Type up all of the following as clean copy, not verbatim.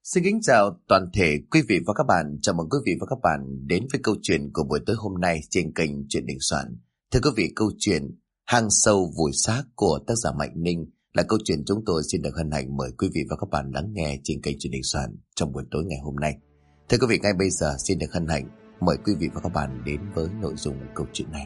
Xin kính chào toàn thể quý vị và các bạn. Chào mừng quý vị và các bạn đến với câu chuyện của buổi tối hôm nay trên kênh Chuyện Đình Soạn. Thưa quý vị, câu chuyện Hang Sâu Vùi Xác của tác giả Mạnh Ninh là câu chuyện chúng tôi xin được hân hạnh mời quý vị và các bạn lắng nghe trên kênh Chuyện Đình Soạn trong buổi tối ngày hôm nay. Thưa quý vị, ngay bây giờ xin được hân hạnh mời quý vị và các bạn đến với nội dung câu chuyện này.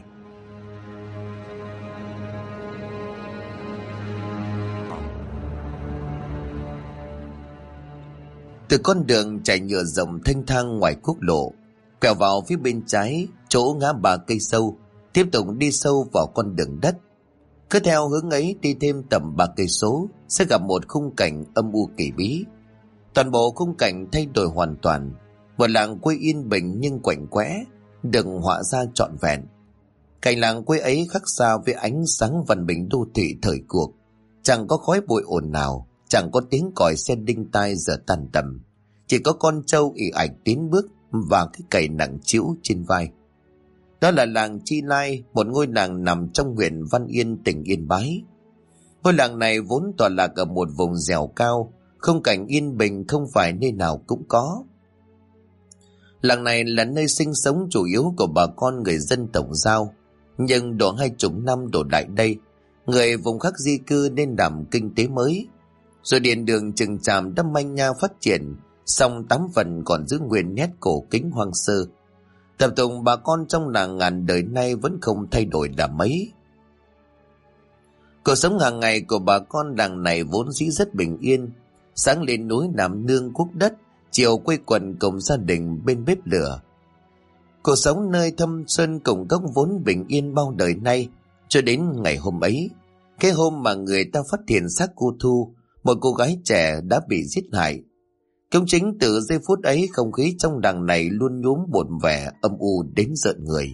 Từ con đường chạy nhựa rộng thanh thang ngoài quốc lộ, quẹo vào phía bên trái, chỗ ngã ba cây sâu, tiếp tục đi sâu vào con đường đất. Cứ theo hướng ấy đi thêm tầm 3 cây số, sẽ gặp một khung cảnh âm u kỳ bí. Toàn bộ khung cảnh thay đổi hoàn toàn, một làng quê yên bình nhưng quạnh quẽ, được họa ra trọn vẹn. Cảnh làng quê ấy khác xa với ánh sáng văn minh đô thị thời cuộc, chẳng có khói bụi ồn nào. Chẳng có tiếng còi xe đinh tai giờ tàn tầm, chỉ có con trâu ì ạch tiến bước và cái cày nặng trĩu trên vai. Đó là làng Chi Lai, một ngôi làng nằm trong huyện Văn Yên, tỉnh Yên Bái. Ngôi làng này vốn tọa lạc ở một vùng dẻo cao, khung cảnh yên bình không phải nơi nào cũng có. Làng này là nơi sinh sống chủ yếu của bà con người dân tộc Dao, nhưng độ 20 năm đổ lại đây, người vùng khác di cư nên làm kinh tế mới. Rồi điện đường chừng chàm đã manh nha phát triển, song 8 phần còn giữ nguyên nét cổ kính hoang sơ. Tập tục bà con trong làng ngàn đời nay vẫn không thay đổi là mấy. Cuộc sống hàng ngày của bà con làng này vốn dĩ rất bình yên. Sáng lên núi làm nương cuốc đất, chiều quây quần cùng gia đình bên bếp lửa. Cuộc sống nơi thâm sơn cùng cốc vốn bình yên bao đời nay, cho đến ngày hôm ấy, cái hôm mà người ta phát hiện xác cô Thu, một cô gái trẻ đã bị giết hại. Cũng chính từ giây phút ấy, không khí trong làng này luôn nhuốm một vẻ âm u đến rợn người.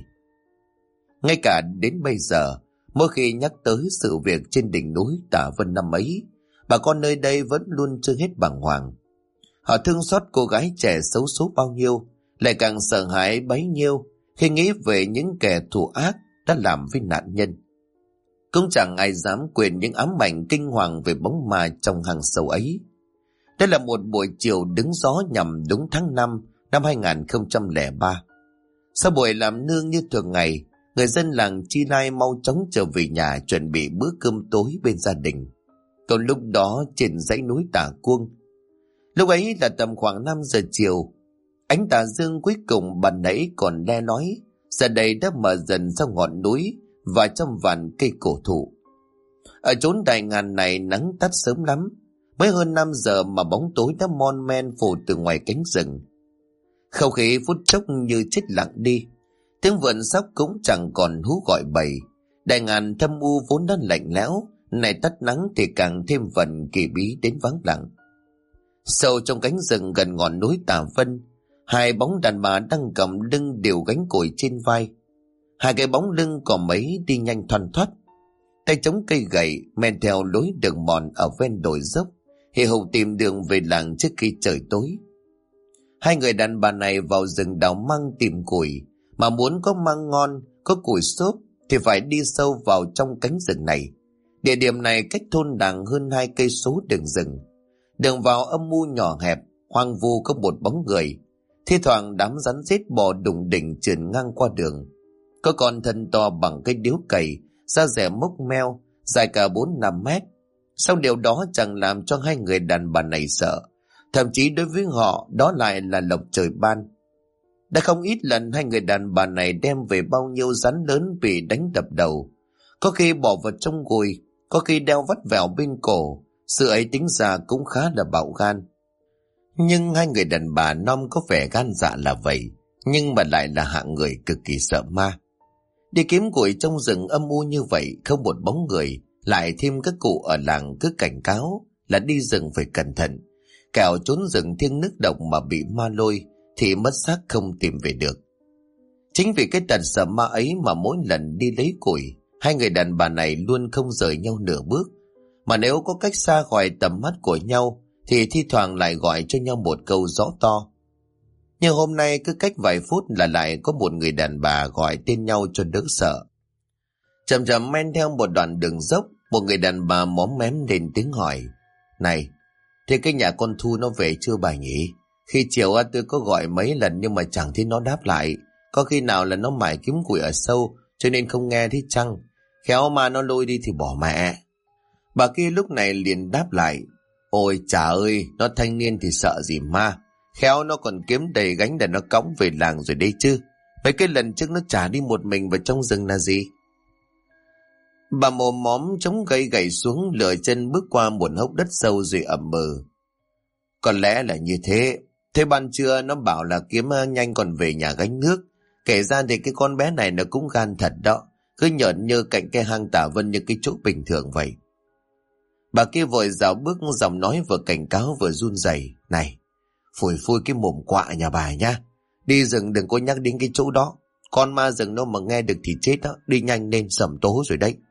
Ngay cả đến bây giờ, mỗi khi nhắc tới sự việc trên đỉnh núi Tả Vân năm ấy, bà con nơi đây vẫn luôn chưa hết bàng hoàng. Họ thương xót cô gái trẻ xấu số bao nhiêu, lại càng sợ hãi bấy nhiêu khi nghĩ về những kẻ thù ác đã làm với nạn nhân. Cũng chẳng ai dám quên những ám ảnh kinh hoàng về bóng ma trong hang sâu ấy. Đây là một buổi chiều đứng gió nhằm đúng tháng 5 năm 2003. Sau buổi làm nương như thường ngày, người dân làng Chi Lai mau chóng trở về nhà chuẩn bị bữa cơm tối bên gia đình. Còn lúc đó trên dãy núi Tả Cuông, lúc ấy là tầm khoảng 5 giờ chiều, ánh tà dương cuối cùng ban nãy còn le lói, giờ đây đã mở dần ra ngọn núi và trong vàn cây cổ thụ. Ở chốn đại ngàn này nắng tắt sớm lắm, mới hơn 5 giờ mà bóng tối đã mon men phủ từ ngoài cánh rừng. Không khí phút chốc như chết lặng đi, tiếng vượn sóc cũng chẳng còn hú gọi bầy. Đại ngàn thâm u vốn đã lạnh lẽo, này tắt nắng thì càng thêm phần kỳ bí đến vắng lặng. Sâu trong cánh rừng gần ngọn núi Tả Vân, hai bóng đàn bà đang cầm lưng đều gánh cùi trên vai. Hai cái bóng lưng cò mấy đi nhanh thoăn thoắt, tay chống cây gậy men theo lối đường mòn ở ven đồi dốc, hì hục tìm đường về làng trước khi trời tối. Hai người đàn bà này vào rừng đào măng tìm củi, mà muốn có măng ngon, có củi xốp thì phải đi sâu vào trong cánh rừng này. Địa điểm này cách thôn làng hơn 2 cây số đường rừng. Đường vào âm u nhỏ hẹp, hoang vu có một bóng người. Thi thoảng đám rắn rết bò đùng đỉnh trườn ngang qua đường. Có con thân to bằng cái điếu cày, da dẻ mốc meo, dài cả 4-5 mét. Sau điều đó chẳng làm cho hai người đàn bà này sợ. Thậm chí đối với họ đó lại là lộc trời ban. Đã không ít lần hai người đàn bà này đem về bao nhiêu rắn lớn bị đánh đập đầu. Có khi bỏ vào trong gùi, có khi đeo vắt vẻo bên cổ. Sự ấy tính ra cũng khá là bạo gan. Nhưng hai người đàn bà non có vẻ gan dạ là vậy, nhưng mà lại là hạng người cực kỳ sợ ma. Đi kiếm củi trong rừng âm u như vậy, không một bóng người, lại thêm các cụ ở làng cứ cảnh cáo là đi rừng phải cẩn thận, kẻo trốn rừng thiêng nước độc mà bị ma lôi thì mất xác không tìm về được. Chính vì cái tật sợ ma ấy mà mỗi lần đi lấy củi, hai người đàn bà này luôn không rời nhau nửa bước, mà nếu có cách xa khỏi tầm mắt của nhau thì thi thoảng lại gọi cho nhau một câu rõ to. Nhưng hôm nay cứ cách vài phút là lại có một người đàn bà gọi tên nhau cho đỡ sợ. Chậm chậm men theo một đoạn đường dốc, một người đàn bà móm mém lên tiếng hỏi: "Này, Thế cái nhà con Thu nó về chưa bà nhỉ? Khi chiều tôi có gọi mấy lần nhưng mà chẳng thấy nó đáp lại. Có khi nào là nó mải kiếm củi ở sâu cho nên không nghe thấy chăng? Khéo mà nó lôi đi thì bỏ mẹ. Bà kia lúc này liền đáp lại. Ôi chà ơi, nó thanh niên thì sợ gì ma. Khéo nó còn kiếm đầy gánh để nó cõng về làng rồi đấy chứ. Mấy cái lần trước nó trả đi một mình vào trong rừng là gì? Bà mồm móm chống gậy gậy xuống, lựa chân bước qua một hốc đất sâu rồi ậm ừ. Có lẽ là như thế. Thế ban trưa nó bảo là kiếm nhanh còn về nhà gánh nước. Kể ra thì cái con bé này nó cũng gan thật đó. Cứ nhởn như cạnh cái hang Tả Vân như cái chỗ bình thường vậy. Bà kia vội dạo bước, giọng nói vừa cảnh cáo vừa run rẩy. Này, phủi phui cái mồm quạ nhà bà nha. Đi rừng đừng có nhắc đến cái chỗ đó. Con ma rừng nó mà nghe được thì chết đó. Đi nhanh lên sẩm tố rồi đấy.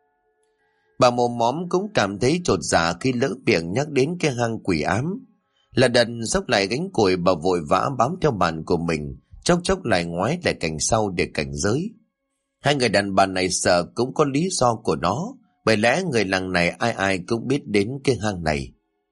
Bà mồm móm cũng cảm thấy chột dạ khi lỡ miệng nhắc đến cái hang quỷ ám. Là đần xốc lại gánh củi, bà vội vã bám theo bàn của mình, chốc chốc lại ngoái lại cạnh sau để cảnh giới. Hai người đàn bà này sợ cũng có lý do của nó, bởi lẽ người làng này ai ai cũng biết đến cái hang này.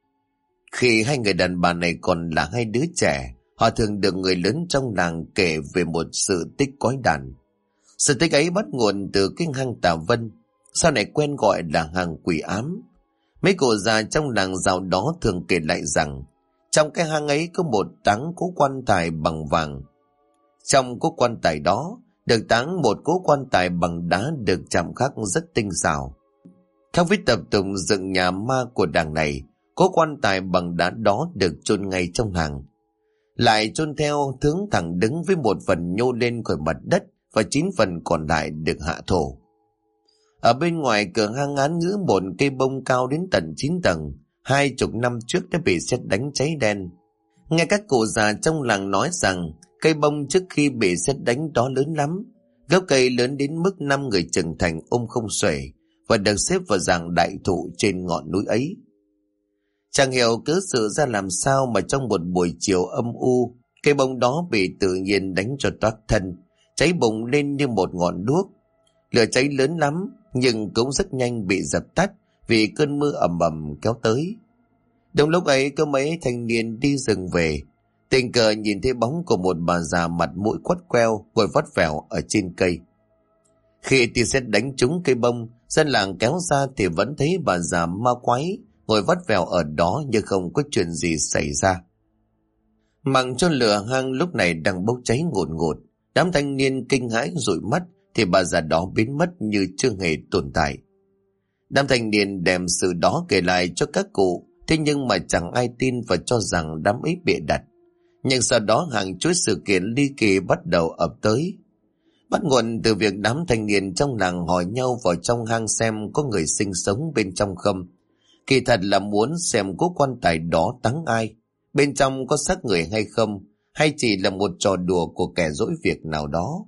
Khi hai người đàn bà này còn là hai đứa trẻ, họ thường được người lớn trong làng kể về một sự tích quái đản. Sự tích ấy bắt nguồn từ cái hang Tả Vân, sau này quen gọi là hang quỷ ám. Mấy cụ già trong làng giàu đó thường kể lại rằng trong cái hang ấy có một táng cố quan tài bằng vàng. Trong cố quan tài đó được táng một cố quan tài bằng đá được chạm khắc rất tinh xảo. Khác với tập tục dựng nhà ma của đàng này, cố quan tài bằng đá đó được chôn ngay trong hang, lại chôn theo hướng thẳng đứng với một phần nhô lên khỏi mặt đất và 9 phần còn lại được hạ thổ. Ở bên ngoài cửa hang án ngữ một cây bông cao đến tận 9 tầng, 20 năm trước đã bị sét đánh cháy đen. Nghe các cụ già trong làng nói rằng cây bông trước khi bị sét đánh đó lớn lắm, gốc cây lớn đến mức 5 người trưởng thành ôm không xuể và được xếp vào dạng đại thụ trên ngọn núi ấy. Chẳng hiểu cớ sự ra làm sao mà trong một buổi chiều âm u, cây bông đó bị tự nhiên đánh cho toát thân, cháy bùng lên như một ngọn đuốc. Lửa cháy lớn lắm nhưng cũng rất nhanh bị dập tắt vì cơn mưa ầm ầm kéo tới. Đúng lúc ấy có mấy thanh niên đi rừng về, tình cờ nhìn thấy bóng của một bà già mặt mũi quắt queo ngồi vắt vẻo ở trên cây. Khi tia sét đánh trúng cây bông, dân làng kéo ra thì vẫn thấy bà già ma quái ngồi vắt vẻo ở đó như không có chuyện gì xảy ra. Mặc cho lửa hang lúc này đang bốc cháy ngùn ngụt, đám thanh niên kinh hãi dụi mắt thì bà già đó biến mất như chưa hề tồn tại. Đám thanh niên đem sự đó kể lại cho các cụ, thế nhưng mà chẳng ai tin và cho rằng đám ấy bịa đặt. Nhưng sau đó hàng chuỗi sự kiện ly kỳ bắt đầu ập tới. Bắt nguồn từ việc đám thanh niên trong làng hỏi nhau vào trong hang xem có người sinh sống bên trong không. Kỳ thật là muốn xem cố quan tài đó táng ai, bên trong có xác người hay không, hay chỉ là một trò đùa của kẻ dỗi việc nào đó.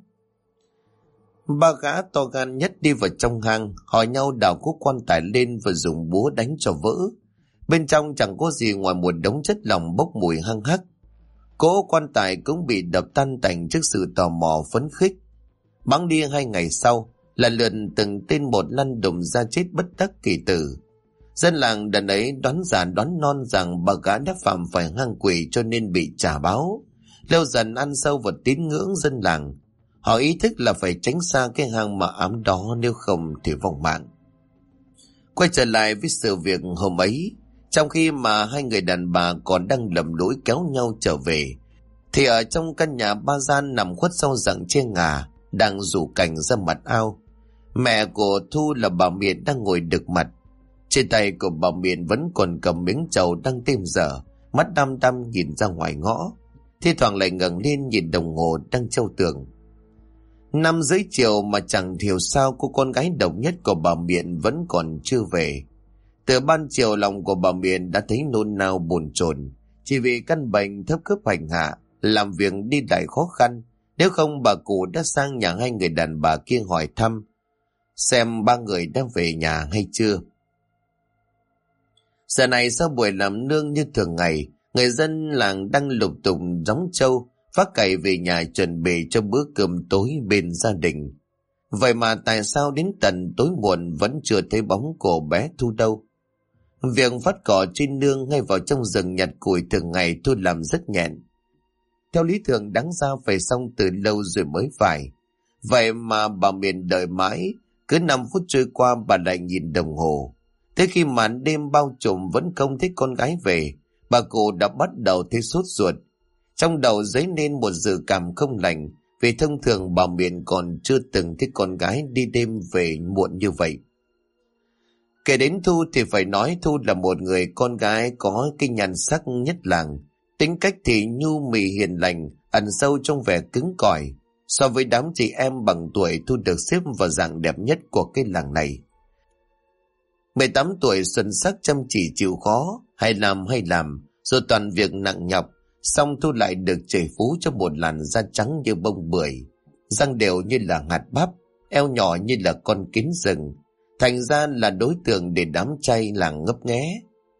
Ba gã to gan nhất đi vào trong hang, hỏi nhau đào cố quan tài lên và dùng búa đánh cho vỡ. Bên trong chẳng có gì ngoài một đống chất lỏng bốc mùi hăng hắc. Cố quan tài cũng bị đập tan tành trước sự tò mò phấn khích. Bẵng đi 2 ngày sau, là lượt từng tên một lăn đùng ra chết bất đắc kỳ tử. Dân làng đợt ấy đoán già đoán non rằng bà gã đã phạm phải hang quỷ cho nên bị trả báo. Lâu dần ăn sâu vào tín ngưỡng dân làng. Họ ý thức là phải tránh xa cái hang mà ám đó, nếu không thì vong mạng. Quay trở lại với sự việc hôm ấy, trong khi mà hai người đàn bà còn đang lầm lũi kéo nhau trở về, thì ở trong căn nhà ba gian nằm khuất sau rặng che ngà, đang rủ cành ra mặt ao. Mẹ của Thu là bà Miền đang ngồi đực mặt. Trên tay của bà Miền vẫn còn cầm miếng trầu đang thêm dở, mắt đăm đăm nhìn ra ngoài ngõ, thi thoảng lại ngẩng lên nhìn đồng hồ đang treo tường. 5 rưỡi chiều mà chẳng hiểu sao cô con gái độc nhất của bà Miền vẫn còn chưa về. Từ ban chiều lòng của bà Miền đã thấy nôn nao bồn chồn, chỉ vì căn bệnh thấp khớp hành hạ, làm việc đi lại khó khăn. Nếu không bà cụ đã sang nhà hai người đàn bà kia hỏi thăm xem 3 người đã về nhà hay chưa. Giờ này sau buổi làm nương như thường ngày, người dân làng đang lục tục gióng trâu, vác cày về nhà chuẩn bị cho bữa cơm tối bên gia đình. Vậy mà tại sao đến tận tối muộn vẫn chưa thấy bóng của bé Thu đâu? Việc vắt cỏ trên nương ngay vào trong rừng nhặt củi thường ngày Thu làm rất nhẹn. Theo lý thường đáng ra phải xong từ lâu rồi mới phải. Vậy mà bà Miền đợi mãi, cứ 5 phút trôi qua bà lại nhìn đồng hồ. Thế khi màn đêm bao trùm vẫn không thấy con gái về, bà cụ đã bắt đầu thấy sốt ruột. Trong đầu dấy lên một dự cảm không lành, vì thông thường bà Miền còn chưa từng thấy con gái đi đêm về muộn như vậy. Kể đến Thu thì phải nói Thu là một người con gái có cái nhan sắc nhất làng. Tính cách thì nhu mì hiền lành, ẩn sâu trong vẻ cứng cỏi. So với đám chị em bằng tuổi, Thu được xếp vào dạng đẹp nhất của cái làng này. 18 tuổi xuân sắc chăm chỉ chịu khó, hay làm, rồi toàn việc nặng nhọc, xong Thu lại được trời phú cho một làn da trắng như bông bưởi, răng đều như là hạt bắp, eo nhỏ như là con kiến rừng, thành ra là đối tượng để đám trai làng ngấp nghé.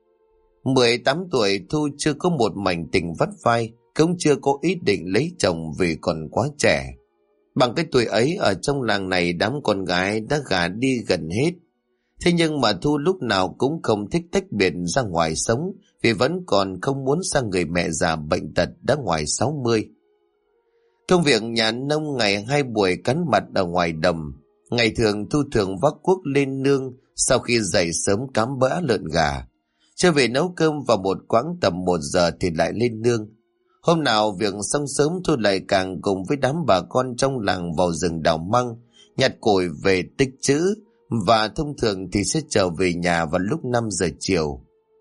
18 tuổi Thu chưa có một mảnh tình vắt vai, cũng chưa có ý định lấy chồng vì còn quá trẻ. Bằng cái tuổi ấy ở trong làng này đám con gái đã gả đi gần hết. Thế nhưng mà Thu lúc nào cũng không thích tách biệt ra ngoài sống, vì vẫn còn không muốn sang người mẹ già bệnh tật đã ngoài 60. Công việc nhà nông ngày 2 buổi cắn mặt ở ngoài đồng. Ngày thường Thu thường vác cuốc lên nương, sau khi dậy sớm cám bã lợn gà. Trở về nấu cơm vào một quãng tầm 1 giờ thì lại lên nương. Hôm nào việc xong sớm Thu lại càng cùng với đám bà con trong làng vào rừng đào măng, nhặt củi về tích trữ, và thông thường thì sẽ trở về nhà vào lúc 5 giờ chiều.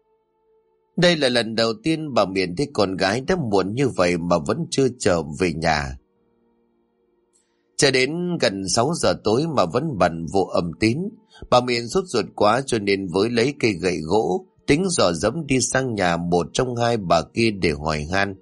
Đây là lần đầu tiên bà Miền thấy con gái đã muộn như vậy mà vẫn chưa trở về nhà. Cho đến gần 6 giờ tối mà vẫn bận vô âm tín, bà Miền sốt ruột quá cho nên với lấy cây gậy gỗ, tính dò dẫm đi sang nhà một trong hai bà kia để hỏi han.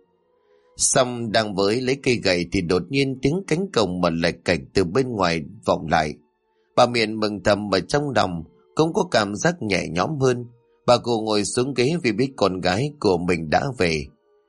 Xong đang với lấy cây gậy thì đột nhiên tiếng cánh cổng mở lạch cạch từ bên ngoài vọng lại. Bà Miền mừng thầm ở trong lòng, cũng có cảm giác nhẹ nhõm hơn. Bà cụ ngồi xuống ghế vì biết con gái của mình đã về.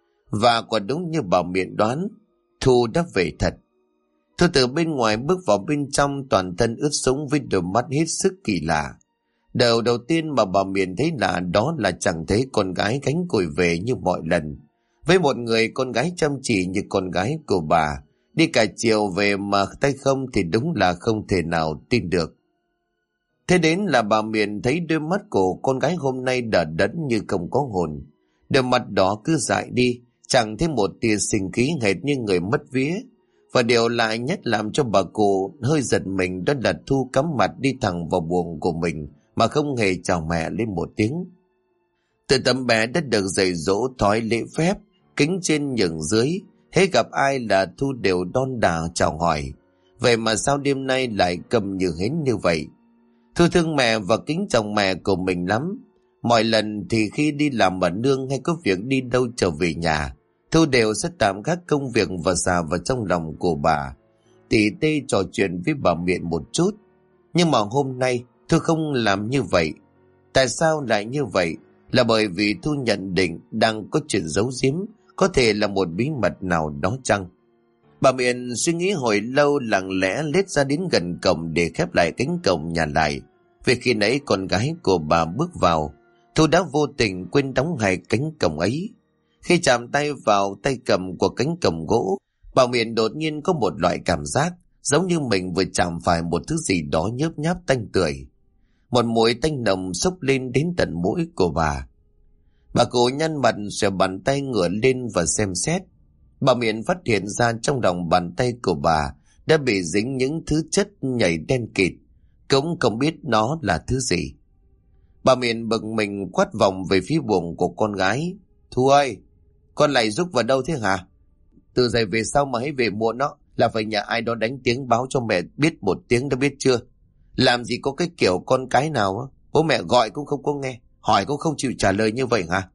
Và quả đúng như bà Miền đoán, Thu đã về thật. Thu từ bên ngoài bước vào bên trong, toàn thân ướt sũng với đôi mắt hết sức kỳ lạ. Đầu tiên mà bà Miền thấy lạ đó là chẳng thấy con gái gánh củi về như mọi lần. Với một người con gái chăm chỉ như con gái của bà, đi cả chiều về mà tay không thì đúng là không thể nào tin được. Thế đến là bà Miền thấy đôi mắt của con gái hôm nay đờ đẫn như không có hồn. Đôi mặt đó cứ dại đi, chẳng thấy một tia sinh khí hệt như người mất vía. Và điều lạ nhất làm cho bà cụ hơi giật mình đó là Thu cắm mặt đi thẳng vào buồng của mình mà không hề chào mẹ lên một tiếng. Từ tấm bé đã được dạy dỗ thói lễ phép, kính trên nhường dưới, hễ gặp ai là Thu đều đon đả chào hỏi. Vậy mà sao đêm nay lại câm như hến như vậy? Thu thương mẹ và kính trọng mẹ của mình lắm. Mọi lần thì khi đi làm ở nương hay có việc đi đâu trở về nhà, Thu đều sẽ tạm gác công việc và xà vào trong lòng của bà, tỉ tê trò chuyện với bà Miện một chút. Nhưng mà hôm nay Thu không làm như vậy. Tại sao lại như vậy? Là bởi vì Thu nhận định đang có chuyện giấu giếm, có thể là một bí mật nào đó chăng? Bà Miện suy nghĩ hồi lâu, lặng lẽ lết ra đến gần cổng để khép lại cánh cổng nhà lại. Vì khi nãy con gái của bà bước vào, Thu đã vô tình quên đóng hai cánh cổng ấy. Khi chạm tay vào tay cầm của cánh cổng gỗ, bà Miện đột nhiên có một loại cảm giác giống như mình vừa chạm phải một thứ gì đó nhớp nháp tanh tưởi. Một mùi tanh nồng xốc lên đến tận mũi của bà. Bà cụ nhăn mặt xòe bàn tay ngửa lên và xem xét. Bà Miện phát hiện ra trong lòng bàn tay của bà đã bị dính những thứ chất nhầy đen kịt, cũng không biết nó là thứ gì. Bà Miện bực mình quát vòng về phía buồng của con gái. Thu ơi, con lại rúc vào đâu thế hả? Từ giờ về sau mà hãy về muộn đó là phải nhà ai đó đánh tiếng báo cho mẹ biết một tiếng đã biết chưa? Làm gì có cái kiểu con cái nào bố mẹ gọi cũng không có nghe, hỏi cũng không chịu trả lời như vậy hả?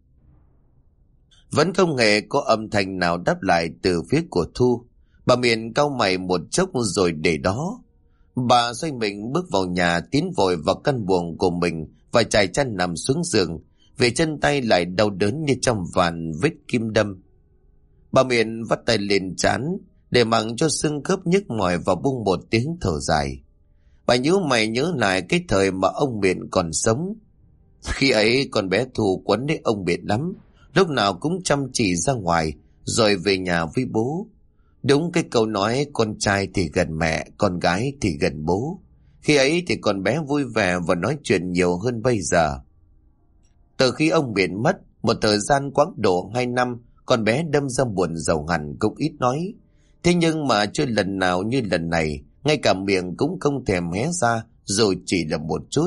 Vẫn không hề có âm thanh nào đáp lại từ phía của Thu. Bà Miện cau mày một chốc rồi để đó. Bà xoay mình bước vào nhà, tiến vội vào căn buồng của mình và trải chăn nằm xuống giường, về chân tay lại đau đớn như trong vàn vết kim đâm. Bà Miện vắt tay lên trán để mặc cho xương khớp nhức mỏi và buông một tiếng thở dài. Bà nhíu mày nhớ lại cái thời mà ông Miện còn sống. Khi ấy con bé Thu quấn lấy ông Biển lắm, lúc nào cũng chăm chỉ ra ngoài rồi về nhà với bố. Đúng cái câu nói con trai thì gần mẹ, con gái thì gần bố. Khi ấy thì con bé vui vẻ và nói chuyện nhiều hơn bây giờ. Từ khi ông Biển mất, một thời gian quãng độ 2 năm, con bé đâm ra buồn rầu hẳn cũng ít nói. Thế nhưng mà chưa lần nào như lần này, ngay cả miệng cũng không thèm hé ra, dù chỉ là một chút.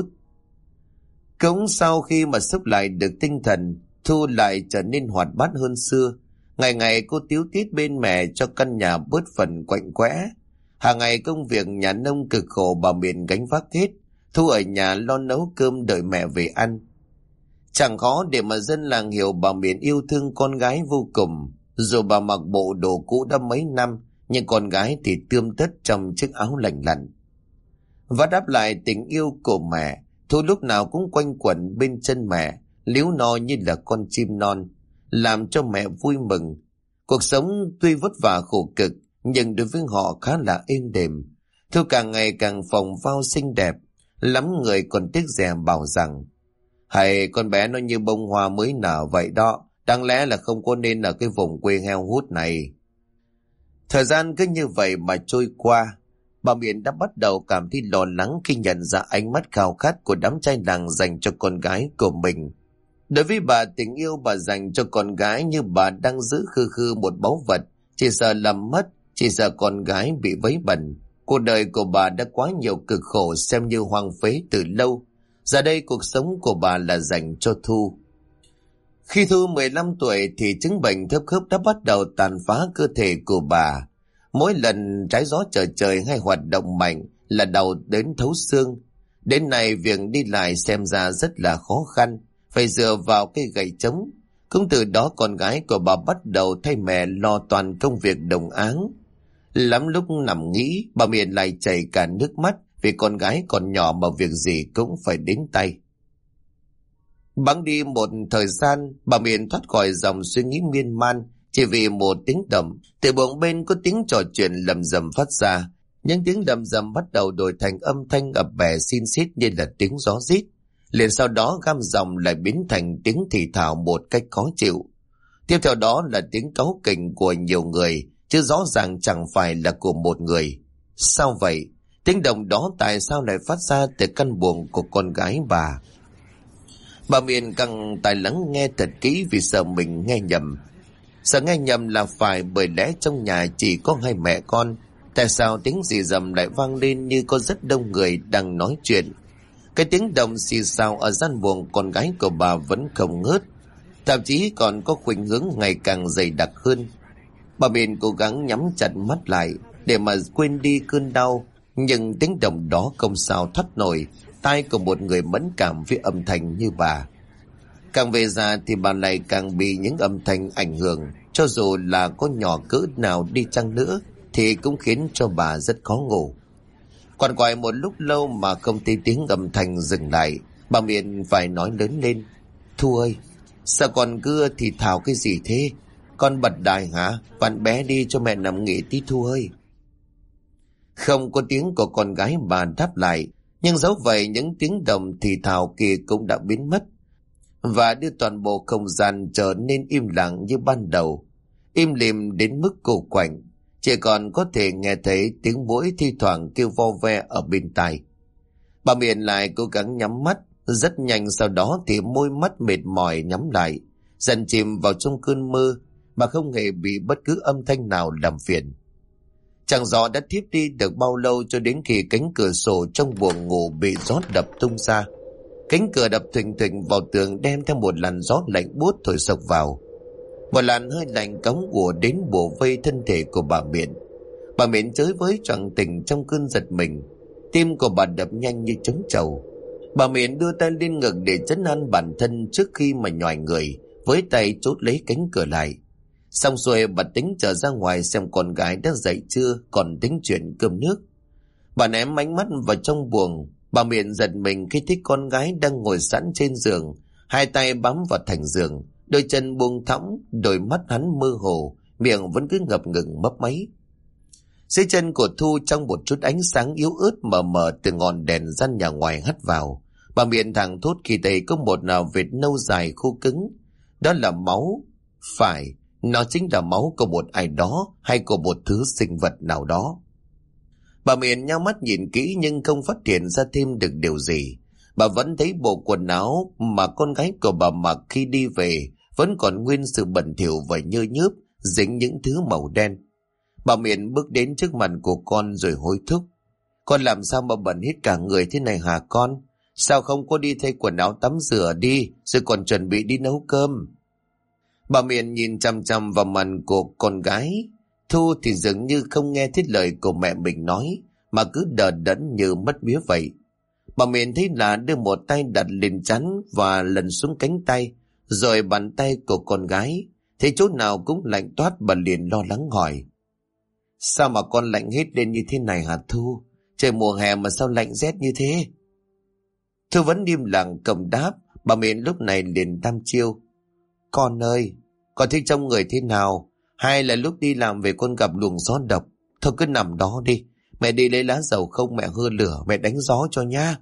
Cũng sau khi mà xúc lại được tinh thần, Thu lại trở nên hoạt bát hơn xưa. Ngày ngày cô tíu tít bên mẹ cho căn nhà bớt phần quạnh quẽ. Hàng ngày công việc nhà nông cực khổ bà Miền gánh vác hết. Thu ở nhà lo nấu cơm đợi mẹ về ăn. Chẳng khó để mà dân làng hiểu bà Miền yêu thương con gái vô cùng. Dù bà mặc bộ đồ cũ đã mấy năm, nhưng con gái thì tươm tất trong chiếc áo lành lặn. Và đáp lại tình yêu của mẹ, Thu lúc nào cũng quanh quẩn bên chân mẹ, líu no như là con chim non, làm cho mẹ vui mừng. Cuộc sống tuy vất vả khổ cực, nhưng đối với họ khá là êm đềm. Thu càng ngày càng phồng phao xinh đẹp, lắm người còn tiếc rẻ bảo rằng: hay con bé nó như bông hoa mới nở vậy đó, đáng lẽ là không có nên ở cái vùng quê heo hút này. Thời gian cứ như vậy mà trôi qua. Bà Miền đã bắt đầu cảm thấy lo lắng khi nhận ra ánh mắt khao khát của đám trai làng dành cho con gái của mình. Đối với bà, tình yêu bà dành cho con gái như bà đang giữ khư khư một báu vật, chỉ sợ làm mất, chỉ sợ con gái bị vấy bẩn. Cuộc đời của bà đã quá nhiều cực khổ xem như hoang phế từ lâu. Giờ đây cuộc sống của bà là dành cho Thu. Khi Thu 15 tuổi thì chứng bệnh thấp khớp đã bắt đầu tàn phá cơ thể của bà. Mỗi lần trái gió trở trời hay hoạt động mạnh là đau đến thấu xương. Đến nay việc đi lại xem ra rất là khó khăn, phải dựa vào cây gậy trống. Cũng từ đó con gái của bà bắt đầu thay mẹ lo toàn công việc đồng áng. Lắm lúc nằm nghĩ, bà Miền lại chảy cả nước mắt vì con gái còn nhỏ mà việc gì cũng phải đến tay. Bẵng đi một thời gian, bà Miền thoát khỏi dòng suy nghĩ miên man chỉ vì một tiếng động. Từ buồng bên có tiếng trò chuyện lầm rầm phát ra. Những tiếng đầm rầm bắt đầu đổi thành âm thanh ập bè xin xít như là tiếng gió rít. Liền sau đó gam giọng lại biến thành tiếng thì thào một cách khó chịu. Tiếp theo đó là tiếng cáu kỉnh của nhiều người, chứ rõ ràng chẳng phải là của một người. Sao vậy? Tiếng động đó tại sao lại phát ra từ căn buồng của con gái bà? Bà Miền căng tai lắng nghe thật kỹ vì sợ mình nghe nhầm. Sợ nghe nhầm là phải, bởi lẽ trong nhà chỉ có hai mẹ con. Tại sao tiếng rì rầm lại vang lên như có rất đông người đang nói chuyện? Cái tiếng động xì xào ở gian buồng con gái của bà vẫn không ngớt, thậm chí còn có khuynh hướng ngày càng dày đặc hơn. Bà Miền cố gắng nhắm chặt mắt lại để mà quên đi cơn đau, nhưng tiếng động đó không sao thoát nổi tai của một người mẫn cảm với âm thanh như bà. Càng về già thì bà lại càng bị những âm thanh ảnh hưởng, cho dù là có nhỏ cỡ nào đi chăng nữa thì cũng khiến cho bà rất khó ngủ. Quằn quại một lúc lâu mà không thấy tiếng âm thanh dừng lại, bà Miền phải nói lớn lên: Thu ơi, sao con cứ thì thào cái gì thế? Con bật đài hả? Vặn bé đi cho mẹ nằm nghỉ tí Thu ơi. Không có tiếng của con gái bà đáp lại, nhưng dẫu vậy những tiếng động thì thào kia cũng đã biến mất và đưa toàn bộ không gian trở nên im lặng như ban đầu, im lìm đến mức cô quạnh. Chỉ còn có thể nghe thấy tiếng muỗi thi thoảng kêu vo ve ở bên tai. Bà Miền lại cố gắng nhắm mắt, rất nhanh sau đó thì môi mắt mệt mỏi nhắm lại, dần chìm vào trong cơn mơ mà không hề bị bất cứ âm thanh nào làm phiền. Chẳng rõ đã thiếp đi được bao lâu cho đến khi cánh cửa sổ trong buồng ngủ bị gió đập tung ra. Cánh cửa đập thình thình vào tường đem theo một làn gió lạnh buốt thổi sộc vào. Một làn hơi lạnh cóng ùa đến bủa vây thân thể của bà Miền. Bà Miền chới với choàng tỉnh trong cơn giật mình. Tim của bà đập nhanh như trống trầu. Bà Miền đưa tay lên ngực để trấn an bản thân trước khi mà nhoài người, với tay chốt lấy cánh cửa lại. Xong xuôi bà tính trở ra ngoài xem con gái đã dậy chưa, còn tính chuyện cơm nước. Bà ném ánh mắt vào trong buồng. Bà Miền giật mình khi thấy con gái đang ngồi sẵn trên giường, hai tay bám vào thành giường, đôi chân buông thõng, đôi mắt hắn mơ hồ, miệng vẫn cứ ngập ngừng mấp máy. Dưới chân của Thu trong một chút ánh sáng yếu ớt mờ mờ từ ngọn đèn gian nhà ngoài hắt vào, Bà miệng thẳng thốt khi thấy có một vệt nâu dài khô cứng. Đó là máu. Phải, nó chính là máu của một ai đó hay của một thứ sinh vật nào đó. Bà miệng nhắm mắt nhìn kỹ nhưng không phát hiện ra thêm được điều gì. Bà vẫn thấy bộ quần áo mà con gái của bà mặc khi đi về vẫn còn nguyên sự bẩn thỉu và nhơ nhớp, dính những thứ màu đen. Bà miệng bước đến trước mặt của con rồi hối thúc. Con làm sao mà bẩn hết cả người thế này hả con? Sao không có đi thay quần áo tắm rửa đi, rồi còn chuẩn bị đi nấu cơm? Bà miệng nhìn chằm chằm vào mặt của con gái. Thu thì dường như không nghe thấy lời của mẹ mình nói, mà cứ đờ đẫn như mất vía vậy. Bà miệng thấy là đưa một tay đặt lên trán và lần xuống cánh tay, rồi bàn tay của con gái. Thấy chỗ nào cũng lạnh toát, bà liền lo lắng hỏi. Sao mà con lạnh hết lên như thế này hả Thu? Trời mùa hè mà sao lạnh rét như thế? Thu vẫn im lặng cầm đáp. Bà miệng lúc này liền đăm chiêu. Con ơi, con thấy trong người thế nào? Hay là lúc đi làm về con gặp luồng gió độc? Thôi cứ nằm đó đi. Mẹ đi lấy lá dầu không mẹ hơ lửa, mẹ đánh gió cho nha.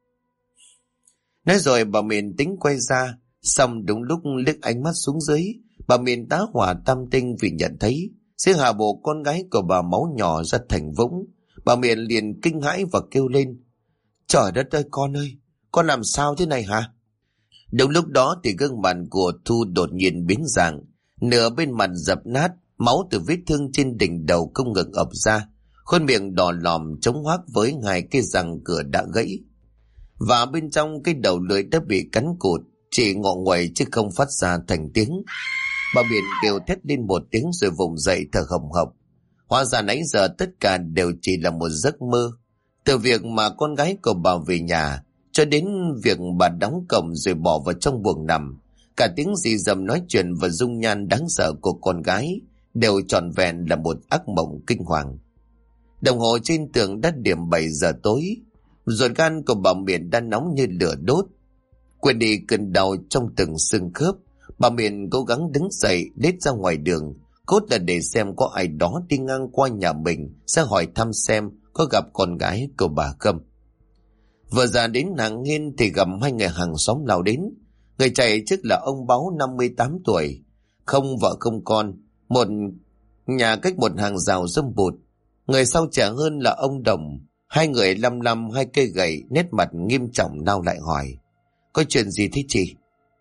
Nói rồi bà miền tính quay ra. Xong đúng lúc liếc ánh mắt xuống dưới, bà miền tá hỏa tam tinh vì nhận thấy dưới hạ bộ con gái của bà máu nhỏ ra thành vũng. Bà miền liền kinh hãi và kêu lên. Trời đất ơi con ơi, con làm sao thế này hả? Đúng lúc đó thì gương mặt của Thu đột nhiên biến dạng, nửa bên mặt dập nát, máu từ vết thương trên đỉnh đầu không ngừng ập ra, khuôn miệng đỏ lòm chống hoác với hai cái răng cửa đã gãy. Và bên trong cái đầu lưỡi đã bị cắn cụt, chỉ ngọ nguậy chứ không phát ra thành tiếng. Bà miền kêu thét lên một tiếng rồi vùng dậy thở hồng hộc. Hóa ra nãy giờ tất cả đều chỉ là một giấc mơ. Từ việc mà con gái của bà về nhà, cho đến việc bà đóng cổng rồi bỏ vào trong buồng nằm, cả tiếng rì rầm nói chuyện và dung nhan đáng sợ của con gái đều trọn vẹn là một ác mộng kinh hoàng. Đồng hồ trên tường đã điểm 7 giờ tối, ruột gan của bà miền đã nóng như lửa đốt. Quên đi cơn đau trong từng xương khớp, bà miền cố gắng đứng dậy lết ra ngoài đường, cốt là để xem có ai đó đi ngang qua nhà mình sẽ hỏi thăm xem có gặp con gái của bà không. Vừa ra đến Nàng Nghiên thì gặp hai người hàng xóm lao đến. Người chạy trước là ông Báu 58 tuổi, không vợ không con, một nhà cách một hàng rào râm bụt. Người sau trẻ hơn là ông Đồng, hai người lăm lăm hai cây gậy, nét mặt nghiêm trọng nao lại hỏi. Có chuyện gì thế chị?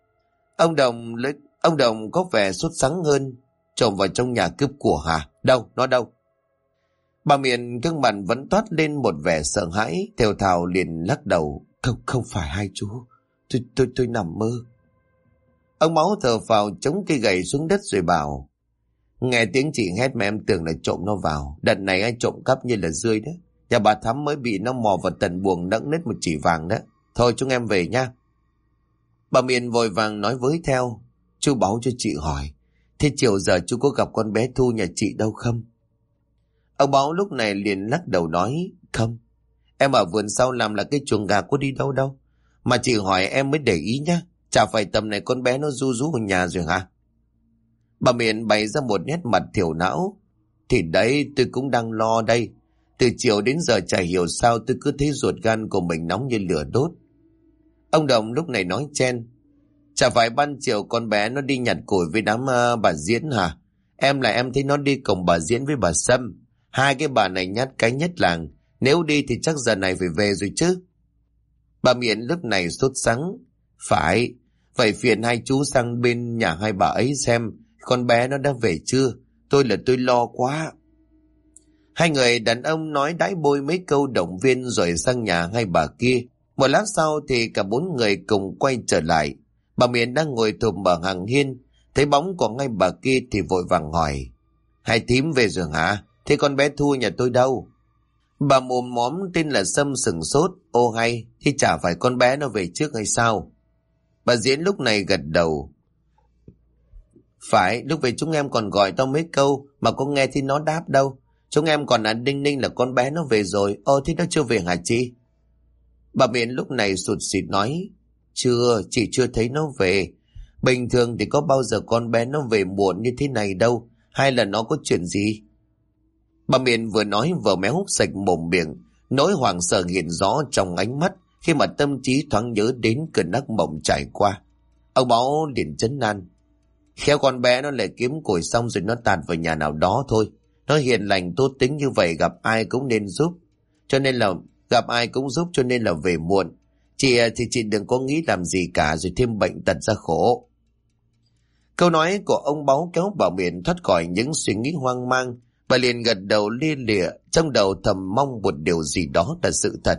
Ông Đồng có vẻ sốt sắng hơn. Trộm vào trong nhà cướp của hả? Đâu, nó đâu? Bà miền gương mặt vẫn toát lên một vẻ sợ hãi, thều thào liền lắc đầu. Không phải hai chú, tôi nằm mơ. Ông Máu thở phào chống cây gậy xuống đất rồi bảo. Nghe tiếng chị hét mà em tưởng là trộm nó vào. Đợt này ai trộm cắp như là rươi đó. Nhà bà Thắm mới bị nó mò vào tận buồng nẫng nết một chỉ vàng đó. Thôi chúng em về nha. Bà miền vội vàng nói với theo. Chú báo cho chị hỏi, thế chiều giờ chú có gặp con bé Thu nhà chị đâu không? Ông Báo lúc này liền lắc đầu nói. Không, em ở vườn sau làm là cái chuồng gà có đi đâu đâu. Mà chị hỏi em mới để ý nhá. Chả phải tầm này con bé nó ru rú ở nhà rồi hả? Bà miền bày ra một nét mặt thiểu não. Thì đấy tôi cũng đang lo đây. Từ chiều đến giờ chả hiểu sao tôi cứ thấy ruột gan của mình nóng như lửa đốt. Ông Đồng lúc này nói chen. Chả phải ban chiều con bé nó đi nhặt củi với đám bà Diễn hả? Em thấy nó đi cùng bà Diễn với bà Sâm. Hai cái bà này nhát cái nhất làng. Nếu đi thì chắc giờ này phải về rồi chứ. Bà Miện lúc này sốt sắng. Phải, vậy phiền hai chú sang bên nhà hai bà ấy xem con bé nó đã về chưa. Tôi lo quá. Hai người đàn ông nói đãi bôi mấy câu động viên rồi sang nhà hai bà kia. Một lát sau thì cả bốn người cùng quay trở lại. Bà Miện đang ngồi thụm ở hàng hiên, thấy bóng của ngay bà kia thì vội vàng hỏi. Hai thím về rồi hả? Thế con bé Thu nhà tôi đâu? Bà mồm móm tên là Sâm sừng sốt. Ô hay, thì chả phải con bé nó về trước hay sao? Bà Diễn lúc này gật đầu. Phải, lúc về chúng em còn gọi tao mấy câu mà có nghe thì nó đáp đâu. Chúng em còn ăn đinh ninh là con bé nó về rồi. Thế nó chưa về hả chị? Bà Miện lúc này sụt sịt nói. Chưa, chị chưa thấy nó về. Bình thường thì có bao giờ con bé nó về muộn như thế này đâu. Hay là nó có chuyện gì? Bà Miện vừa nói vừa méo hút sạch mồm miệng. Nỗi hoảng sợ hiện rõ trong ánh mắt, khi mà tâm trí thoáng nhớ đến cơn ác mộng trải qua. Ông Báo liền trấn an: khéo con bé nó lại kiếm củi xong rồi nó tạt vào nhà nào đó thôi. Nó hiền lành tốt tính như vậy, gặp ai cũng nên giúp. Cho nên là về muộn. Chị đừng có nghĩ làm gì cả rồi thêm bệnh tật ra khổ. Câu nói của ông Báu kéo bà Miền thoát khỏi những suy nghĩ hoang mang. Bà liền gật đầu lia lịa, trong đầu thầm mong một điều gì đó là sự thật.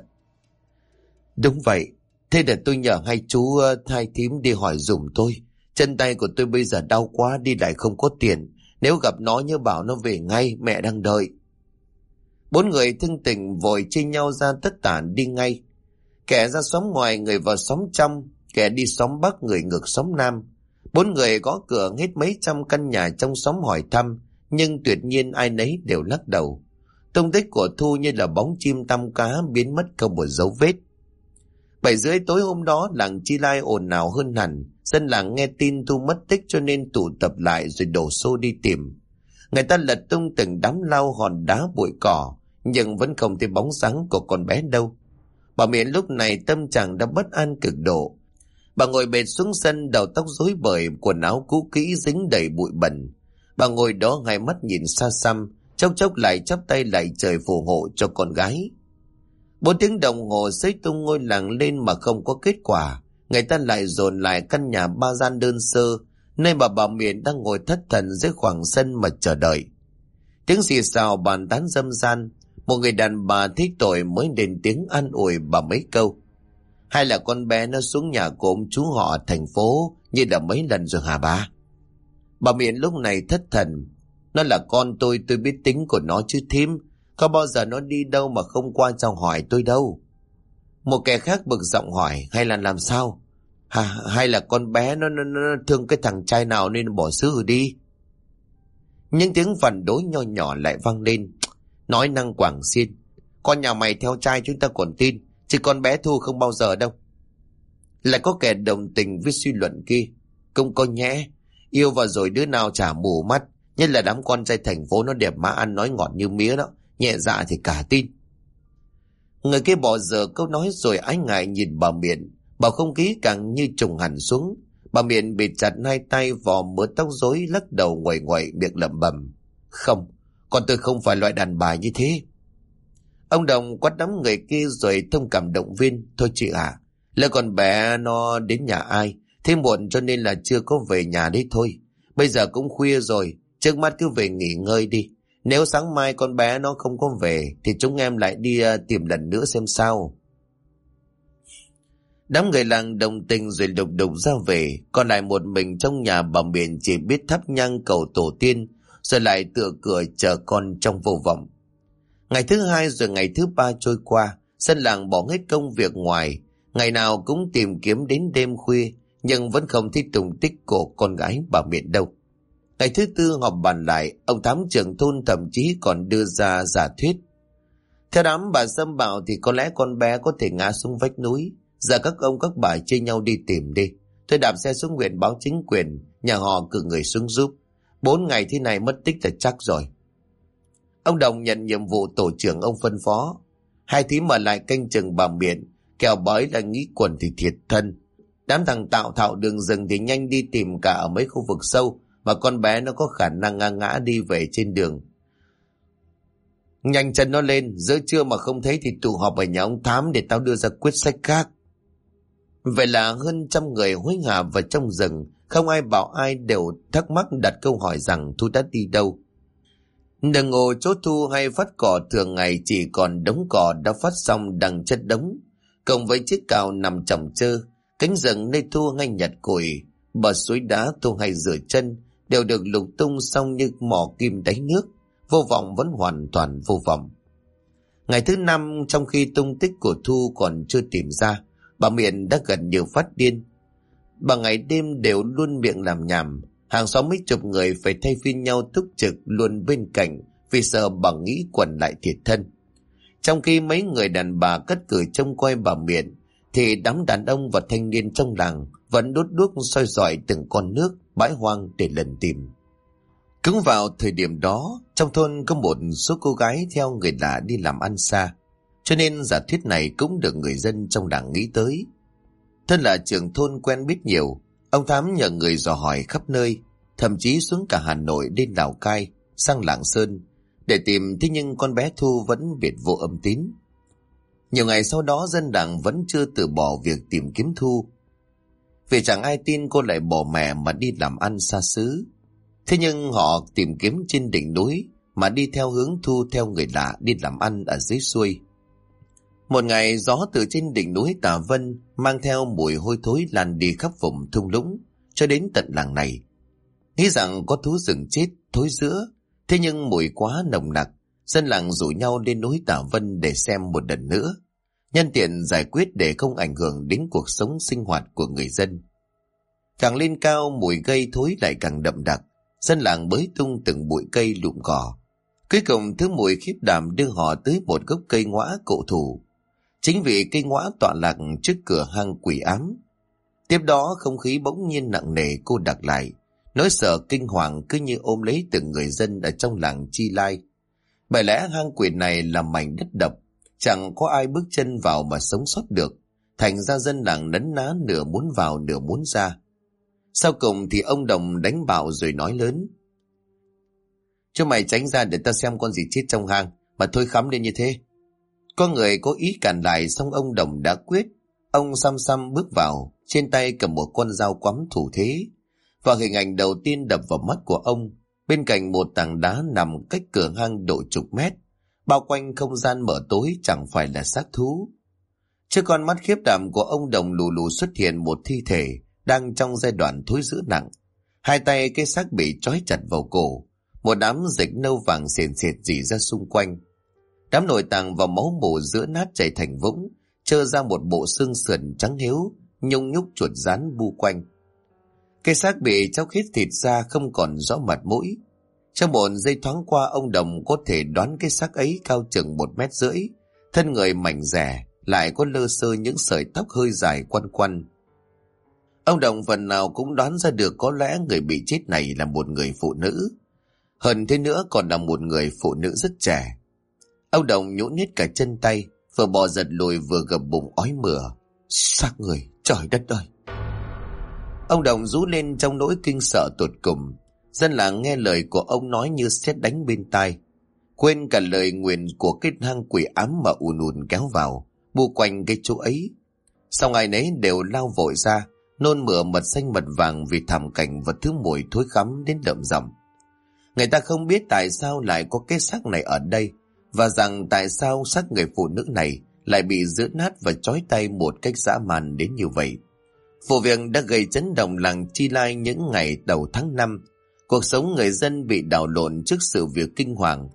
Đúng vậy, thế để tôi nhờ hai chú hai thím đi hỏi dùm tôi. Chân tay của tôi bây giờ đau quá, đi lại không có tiền. Nếu gặp nó nhớ bảo nó về ngay, mẹ đang đợi. Bốn người thưng tình vội chia nhau ra tất tản đi ngay. Kẻ ra xóm ngoài, người vào xóm trong, kẻ đi xóm bắc, người ngược xóm nam. Bốn người gõ cửa hết mấy trăm căn nhà trong xóm hỏi thăm, nhưng tuyệt nhiên ai nấy đều lắc đầu. Tung tích của Thu như là bóng chim tăm cá, biến mất không một dấu vết. 7:30 tối hôm đó, làng Chi Lai ồn ào hơn hẳn. Dân làng nghe tin Thu mất tích cho nên tụ tập lại rồi đổ xô đi tìm. Người ta lật tung từng đám lau hòn đá bụi cỏ, nhưng vẫn không thấy bóng dáng của con bé đâu. Bà Miện lúc này tâm trạng đã bất an cực độ. Bà ngồi bệt xuống sân, đầu tóc rối bời, quần áo cũ kỹ dính đầy bụi bẩn. Bà ngồi đó hai mắt nhìn xa xăm, chốc chốc lại chắp tay lại trời phù hộ cho con gái. 4 tiếng đồng hồ xới tung ngôi làng lên mà không có kết quả. Người ta lại dồn lại căn nhà 3 gian đơn sơ, nơi mà bà Miện đang ngồi thất thần dưới khoảng sân mà chờ đợi. Tiếng xì xào bàn tán râm ran. Một người đàn bà thấy tội mới lên tiếng an ủi bà mấy câu. Hay là con bé nó xuống nhà của ông chú họ ở thành phố như là mấy lần rồi hả bà? Bà Miện lúc này thất thần. Nó là con tôi biết tính của nó chứ thím. Có bao giờ nó đi đâu mà không qua chào hỏi tôi đâu. Một kẻ khác bực giọng hỏi, hay là làm sao? Hay là con bé nó thương cái thằng trai nào nên bỏ xứ đi? Những tiếng phản đối nho nhỏ lại vang lên. Nói năng quảng xin, con nhà mày theo trai chúng ta còn tin, chứ con bé Thu không bao giờ đâu. Lại có kẻ đồng tình với suy luận kia. Cũng có nhẽ, yêu vào rồi đứa nào chả mù mắt, nhất là đám con trai thành phố nó đẹp má ăn nói ngọt như mía đó, nhẹ dạ thì cả tin. Người kia bỏ dở câu nói rồi ái ngại nhìn bà Miện. Bầu không khí càng như trùng hẳn xuống. Bà Miện bịt chặt hai tay vò mớ tóc rối, lắc đầu nguậy nguậy miệng lẩm bẩm. Không, con tôi không phải loại đàn bà như thế. Ông Đồng quát đám người kia rồi thông cảm động viên. Thôi chị ạ, là con bé nó đến nhà ai, thế muộn cho nên là chưa có về nhà đấy thôi. Bây giờ cũng khuya rồi, trước mắt cứ về nghỉ ngơi đi. Nếu sáng mai con bé nó không có về thì chúng em lại đi tìm lần nữa xem sao. Đám người làng đồng tình rồi lục đục ra về. Còn lại một mình trong nhà bà Miện chỉ biết thắp nhang cầu tổ tiên, rồi lại tựa cửa chờ con trong vô vọng. Ngày thứ 2 rồi ngày thứ 3 trôi qua. Dân làng bỏ hết công việc ngoài, ngày nào cũng tìm kiếm đến đêm khuya, nhưng vẫn không thấy tung tích của con gái bà Miện đâu. Ngày thứ 4 họp bàn lại, ông thám trưởng thôn thậm chí còn đưa ra giả thuyết. Theo đám bà Sâm bảo thì có lẽ con bé có thể ngã xuống vách núi. Giờ các ông các bà chia nhau đi tìm đi. Tôi đạp xe xuống huyện báo chính quyền, nhà họ cử người xuống giúp. 4 ngày thế này mất tích là chắc rồi. Ông Đồng nhận nhiệm vụ tổ trưởng, ông phân phó. Hai thím ở lại canh chừng bà Miện, kẻo bới là nghĩ quần thì thiệt thân. Đám thằng tạo thạo đường rừng thì nhanh đi tìm cả ở mấy khu vực sâu mà con bé nó có khả năng ngã đi về trên đường. Nhanh chân nó lên, giữa trưa mà không thấy thì tụ họp ở nhà ông thám để tao đưa ra quyết sách khác. Vậy là hơn 100 người hối hả vào trong rừng, không ai bảo ai, đều thắc mắc đặt câu hỏi rằng Thu đã đi đâu. Đừng ngồi chỗ Thu hay phát cỏ thường ngày chỉ còn đống cỏ đã phát xong đằng chất đống, cộng với chiếc cào nằm chồng chơ. Cánh rừng nơi Thu hay nhặt củi, bờ suối đá Thu hay rửa chân đều được lục tung xong như mỏ kim đáy nước. Vô vọng vẫn hoàn toàn vô vọng. Ngày thứ 5, trong khi tung tích của Thu còn chưa tìm ra, bà Miện đã gần như phát điên. Bà ngày đêm đều luôn miệng làm nhảm. Hàng xóm mấy chục người phải thay phiên nhau túc trực luôn bên cạnh, vì sợ bà nghĩ quần lại thiệt thân. Trong khi mấy người đàn bà cất cử trông coi bà Miện, thì đám đàn ông và thanh niên trong làng vẫn đốt đuốc soi rọi từng con nước bãi hoang để lần tìm. Cũng vào thời điểm đó, trong thôn có một số cô gái theo người lạ đi làm ăn xa. cho nên giả thuyết này cũng được người dân trong làng nghĩ tới. Thân là trưởng thôn quen biết nhiều, ông Thám nhờ người dò hỏi khắp nơi, thậm chí xuống cả Hà Nội đến Lào Cai, sang Lạng Sơn để tìm, thế nhưng con bé Thu vẫn biệt vô âm tín. Nhiều ngày sau đó dân làng vẫn chưa từ bỏ việc tìm kiếm Thu, vì chẳng ai tin cô lại bỏ mẹ mà đi làm ăn xa xứ. Thế nhưng họ tìm kiếm trên đỉnh núi mà đi theo hướng Thu theo người lạ đi làm ăn ở dưới xuôi. Một ngày, gió từ trên đỉnh núi Tà Vân mang theo mùi hôi thối lan đi khắp vùng thung lũng cho đến tận làng này. Nghĩ rằng có thú rừng chết thối rữa, thế nhưng mùi quá nồng nặc, dân làng rủ nhau lên núi Tà Vân để xem một lần nữa, nhân tiện giải quyết để không ảnh hưởng đến cuộc sống sinh hoạt của người dân. Càng lên cao, mùi gây thối lại càng đậm đặc, dân làng bới tung từng bụi cây lụm cỏ. Cuối cùng, thứ mùi khiếp đảm đưa họ tới một gốc cây ngõa cổ thụ. Chính vì cây ngõa tọa lạc trước cửa hang quỷ ám. Tiếp đó, không khí bỗng nhiên nặng nề cô đặc lại, nỗi sợ kinh hoàng cứ như ôm lấy từng người dân ở trong làng Chi Lai. Bởi lẽ hang quỷ này là mảnh đất độc, chẳng có ai bước chân vào mà sống sót được, thành ra dân làng nấn ná, nửa muốn vào nửa muốn ra. Sau cùng thì ông Đồng đánh bạo rồi nói lớn: "Cho mày tránh ra để ta xem con gì chết trong hang, mà thôi khắm lên như thế." Có người có ý cản lại, xong ông Đồng đã quyết. Ông xăm xăm bước vào, trên tay cầm một con dao quắm thủ thế. Và hình ảnh đầu tiên đập vào mắt của ông, bên cạnh một tảng đá nằm cách cửa hang độ chục mét, bao quanh không gian mở tối, chẳng phải là xác thú. Trước con mắt khiếp đảm của ông Đồng lù lù xuất hiện một thi thể đang trong giai đoạn thối rữa nặng. Hai tay cái xác bị trói chặt vào cổ, một đám dịch nâu vàng sền sệt rỉ ra xung quanh. Đám nội tạng và máu mủ giữa nát chảy thành vũng, trơ ra một bộ xương sườn trắng hiếu, nhung nhúc chuột rán bu quanh. Cái xác bị chóc hết thịt ra, không còn rõ mặt mũi. Trong một giây thoáng qua, ông Đồng có thể đoán cái xác ấy cao chừng 1,5 mét, thân người mảnh dẻ, lại có lơ sơ những sợi tóc hơi dài quăn quăn. Ông Đồng phần nào cũng đoán ra được có lẽ người bị chết này là một người phụ nữ. Hơn thế nữa còn là một người phụ nữ rất trẻ. Ông Đồng nhũn hết cả chân tay, vừa bò giật lùi vừa gập bụng ói mửa. Xác người, trời đất ơi! Ông Đồng rú lên trong nỗi kinh sợ tột cùng. Dân làng nghe lời của ông nói như sét đánh bên tai, quên cả lời nguyền của cái hang quỷ ám mà ùn ùn kéo vào, bu quanh cái chỗ ấy. Xong ai nấy đều lao vội ra, nôn mửa mật xanh mật vàng vì thảm cảnh và thứ mùi thối khắm đến đậm dầm. Người ta không biết tại sao lại có cái xác này ở đây, và rằng tại sao xác người phụ nữ này lại bị giữ nát và trói tay một cách dã man đến như vậy. Vụ việc đã gây chấn động làng Chi Lai những ngày đầu tháng 5. Cuộc sống người dân bị đảo lộn trước sự việc kinh hoàng.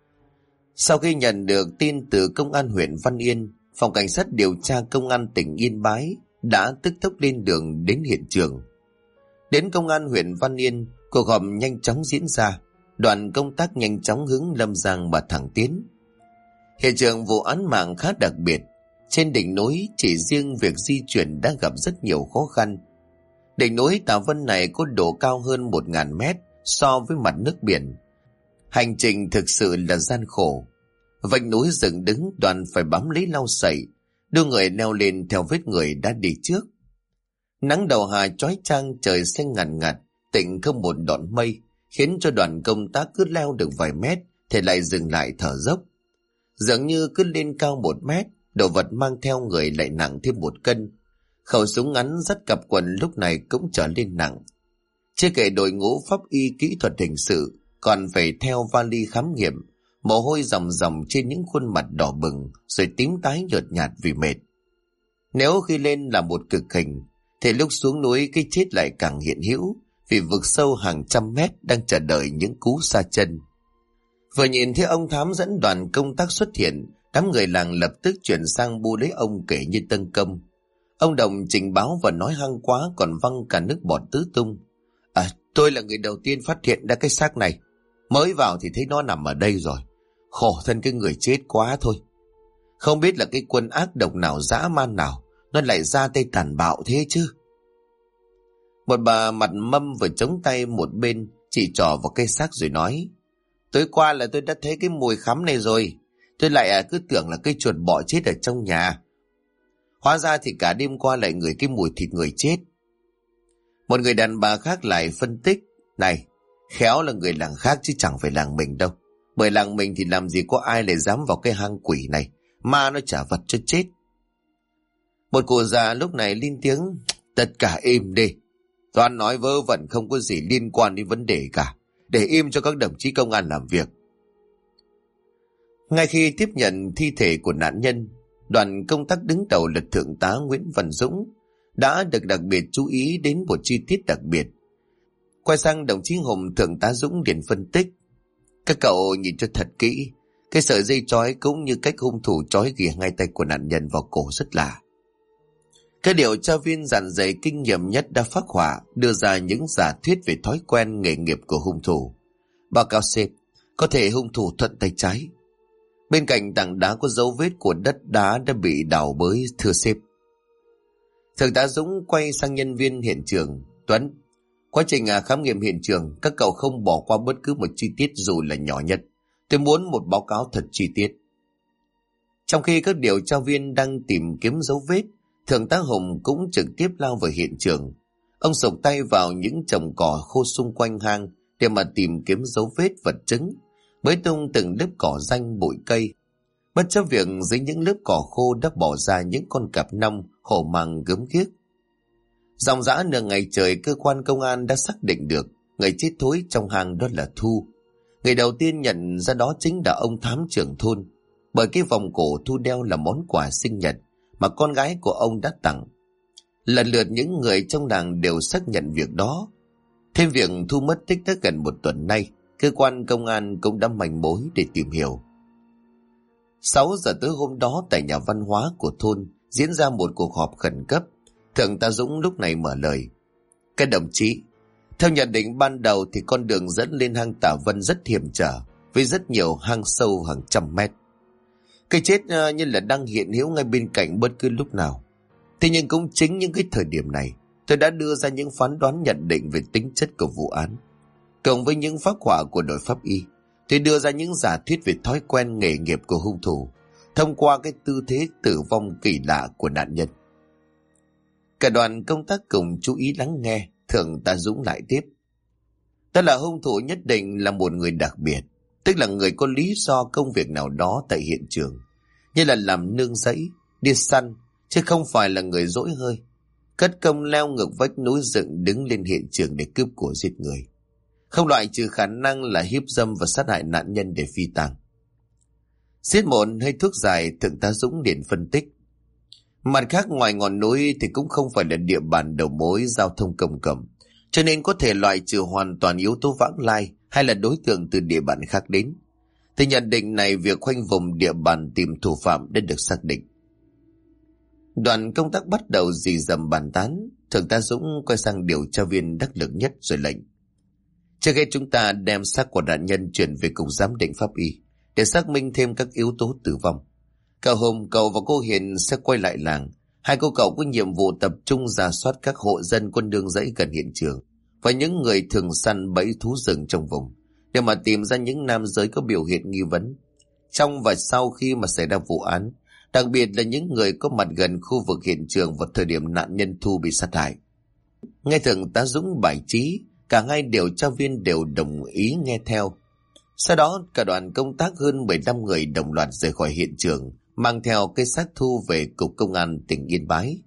Sau khi nhận được tin từ công an huyện Văn Yên, phòng cảnh sát điều tra công an tỉnh Yên Bái đã tức tốc lên đường đến hiện trường. Đến công an huyện Văn Yên, cuộc họp nhanh chóng diễn ra. Đoàn công tác nhanh chóng hướng Lâm Giang mà thẳng tiến. Hiện trường vụ án mạng khá đặc biệt. Trên đỉnh núi, chỉ riêng việc di chuyển đã gặp rất nhiều khó khăn. Đỉnh núi Tà Vân này có độ cao hơn 1.000 mét so với mặt nước biển. Hành trình thực sự là gian khổ. Vách núi dựng đứng, đoàn phải bám lấy lau sậy, đưa người leo lên theo vết người đã đi trước. Nắng đầu hè chói chang, trời xanh ngặt ngặt, tịnh không một đọn mây, khiến cho đoàn công tác cứ leo được vài mét thì lại dừng lại thở dốc. Dường như cứ lên cao 1 mét, đồ vật mang theo người lại nặng thêm 1 cân. Khẩu súng ngắn dắt cặp quần lúc này cũng trở lên nặng. Chưa kể đội ngũ pháp y kỹ thuật hình sự còn phải theo vali khám nghiệm, mồ hôi ròng ròng trên những khuôn mặt đỏ bừng rồi tím tái nhợt nhạt vì mệt. Nếu khi lên là một cực hình, thì lúc xuống núi cái chết lại càng hiện hữu, vì vực sâu hàng trăm mét đang chờ đợi những cú sa chân. Vừa nhìn thấy ông Thám dẫn đoàn công tác xuất hiện, đám người làng lập tức chuyển sang bu lấy ông kể như tân công. Ông Đồng trình báo và nói hăng quá, còn văng cả nước bọt tứ tung. Tôi là người đầu tiên phát hiện ra cái xác này. Mới vào thì thấy nó nằm ở đây rồi. Khổ thân cái người chết quá thôi. Không biết là cái quân ác độc nào dã man nào nó lại ra tay tàn bạo thế chứ. Một bà mặt mâm vừa chống tay một bên, chỉ trỏ vào cây xác rồi nói: Tối qua là tôi đã thấy cái mùi khắm này rồi. Tôi lại cứ tưởng là cái chuột bọ chết ở trong nhà. Hóa ra thì cả đêm qua lại ngửi cái mùi thịt người chết. Một người đàn bà khác lại phân tích. Này, khéo là người làng khác chứ chẳng phải làng mình đâu. Bởi làng mình thì làm gì có ai lại dám vào cái hang quỷ này. Ma nó trả vật cho chết. Một cụ già lúc này lên tiếng. Tất cả im đi. Toàn nói vớ vẩn không có gì liên quan đến vấn đề cả. Để im cho các đồng chí công an làm việc. Ngay khi tiếp nhận thi thể của nạn nhân, đoàn công tác đứng đầu là Thượng tá Nguyễn Văn Dũng đã được đặc biệt chú ý đến một chi tiết đặc biệt. Quay sang đồng chí Hùng, Thượng tá Dũng liền phân tích. Các cậu nhìn cho thật kỹ, cái sợi dây trói cũng như cách hung thủ trói ghì hai tay của nạn nhân vào cổ rất lạ. Các điều tra viên dạn dày kinh nghiệm nhất đã phác họa đưa ra những giả thuyết về thói quen nghề nghiệp của hung thủ. Báo cáo sếp, có thể hung thủ thuận tay trái. Bên cạnh tảng đá có dấu vết của đất đá đã bị đào bới, thưa sếp. Thượng tá Dũng quay sang nhân viên hiện trường. Tuấn, quá trình khám nghiệm hiện trường, các cậu không bỏ qua bất cứ một chi tiết dù là nhỏ nhất. Tôi muốn một báo cáo thật chi tiết. Trong khi các điều tra viên đang tìm kiếm dấu vết, Thượng tá Hùng cũng trực tiếp lao vào hiện trường. Ông sộc tay vào những chòm cỏ khô xung quanh hang để mà tìm kiếm dấu vết vật chứng, bới tung từng lớp cỏ ranh bụi cây. Bất chấp việc dưới những lớp cỏ khô đã bỏ ra những con cặp nong hổ mang gớm ghiếc. Dòng dã nửa ngày trời, cơ quan công an đã xác định được người chết thối trong hang đó là Thu. Người đầu tiên nhận ra đó chính là ông thám trưởng thôn, bởi cái vòng cổ Thu đeo là món quà sinh nhật mà con gái của ông đã tặng. Lần lượt những người trong làng đều xác nhận việc đó. Thêm việc Thu mất tích đã gần một tuần nay, cơ quan công an cũng đã manh mối để tìm hiểu. 6 giờ tối hôm đó tại nhà văn hóa của thôn diễn ra một cuộc họp khẩn cấp. Thượng tá Dũng lúc này mở lời. Các đồng chí, theo nhận định ban đầu thì con đường dẫn lên hang Tả Vân rất hiểm trở, với rất nhiều hang sâu hàng trăm mét. Cái chết như là đang hiện hữu ngay bên cạnh bất cứ lúc nào. Thế nhưng cũng chính những cái thời điểm này, tôi đã đưa ra những phán đoán nhận định về tính chất của vụ án. Cộng với những phác họa của đội pháp y, tôi đưa ra những giả thuyết về thói quen nghề nghiệp của hung thủ, thông qua cái tư thế tử vong kỳ lạ của nạn nhân. Cả đoàn công tác cùng chú ý lắng nghe. Thượng tá Dũng lại tiếp. Đó là hung thủ nhất định là một người đặc biệt, tức là người có lý do công việc nào đó tại hiện trường, như là làm nương rẫy, đi săn, chứ không phải là người dỗi hơi, cất công leo ngược vách núi dựng đứng lên hiện trường để cướp của giết người. Không loại trừ khả năng là hiếp dâm và sát hại nạn nhân để phi tang. Xiết một hơi thuốc dài, Thượng tá Dũng liền phân tích. Mặt khác, ngoài ngọn núi thì cũng không phải là địa bàn đầu mối giao thông công cộng, cho nên có thể loại trừ hoàn toàn yếu tố vãng lai hay là đối tượng từ địa bàn khác đến. Từ nhận định này, việc khoanh vùng địa bàn tìm thủ phạm đã được xác định. Đoàn công tác bắt đầu rì rầm bàn tán. Thượng tá Dũng quay sang điều tra viên đắc lực nhất rồi lệnh. Trước hết chúng ta đem xác của nạn nhân chuyển về cục giám định pháp y để xác minh thêm các yếu tố tử vong. Cậu Hùng, cậu và cô Hiền sẽ quay lại làng. Hai cô cậu có nhiệm vụ tập trung rà soát các hộ dân quân nương rẫy gần hiện trường và những người thường săn bẫy thú rừng trong vùng để mà tìm ra những nam giới có biểu hiện nghi vấn trong và sau khi mà xảy ra vụ án, đặc biệt là những người có mặt gần khu vực hiện trường vào thời điểm nạn nhân Thu bị sát hại. Nghe Thượng tá Dũng bài trí, cả hai điều tra viên đều đồng ý nghe theo. Sau đó cả đoàn công tác hơn 15 người đồng loạt rời khỏi hiện trường, mang theo cái xác Thu về cục công an tỉnh Yên Bái.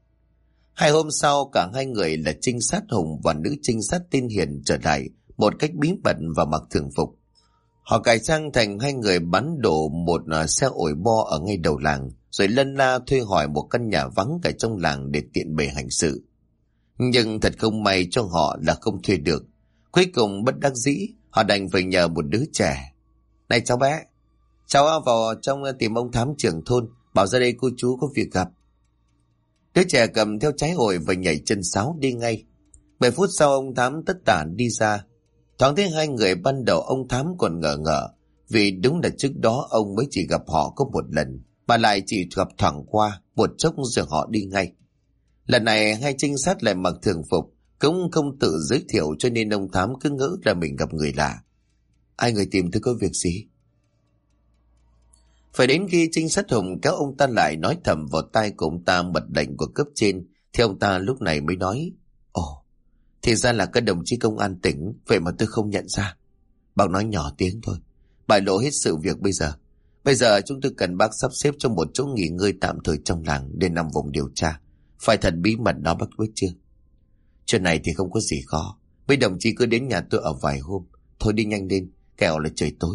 2 hôm sau, cả hai người là trinh sát Hùng và nữ trinh sát tên Hiền trở lại một cách bí mật và mặc thường phục. Họ cải trang thành hai người bắn đổ một xe ổi bo ở ngay đầu làng, rồi lân la thuê hỏi một căn nhà vắng ở trong làng để tiện bề hành sự. Nhưng thật không may cho họ là không thuê được. Cuối cùng bất đắc dĩ, họ đành phải nhờ một đứa trẻ. Này cháu bé, cháu vào trong tìm ông thám trưởng thôn, bảo ra đây cô chú có việc gặp. Đứa trẻ cầm theo trái ổi và nhảy chân sáo đi ngay. 10 phút sau ông thám tất tả đi ra. Thoáng thấy hai người ban đầu ông thám còn ngờ ngợ, vì đúng là trước đó ông mới chỉ gặp họ có một lần, mà lại chỉ gặp thoảng qua, một chốc rồi họ đi ngay. Lần này hai trinh sát lại mặc thường phục, cũng không tự giới thiệu, cho nên ông thám cứ ngỡ là mình gặp người lạ. Ai người tìm tôi có việc gì? Phải đến khi trinh sát Hùng kéo ông ta lại nói thầm vào tai của ông ta mật lệnh của cấp trên, thì ông ta lúc này mới nói: Ồ, thì ra là các đồng chí công an tỉnh, vậy mà tôi không nhận ra. Bác nói nhỏ tiếng thôi, bại lộ hết sự việc bây giờ. Bây giờ chúng tôi cần bác sắp xếp cho một chỗ nghỉ ngơi tạm thời trong làng để nằm vùng điều tra. Phải thật bí mật đó bác biết chưa? Chuyện này thì không có gì khó. Mấy đồng chí cứ đến nhà tôi ở vài hôm. Thôi đi nhanh lên, kẻo là trời tối.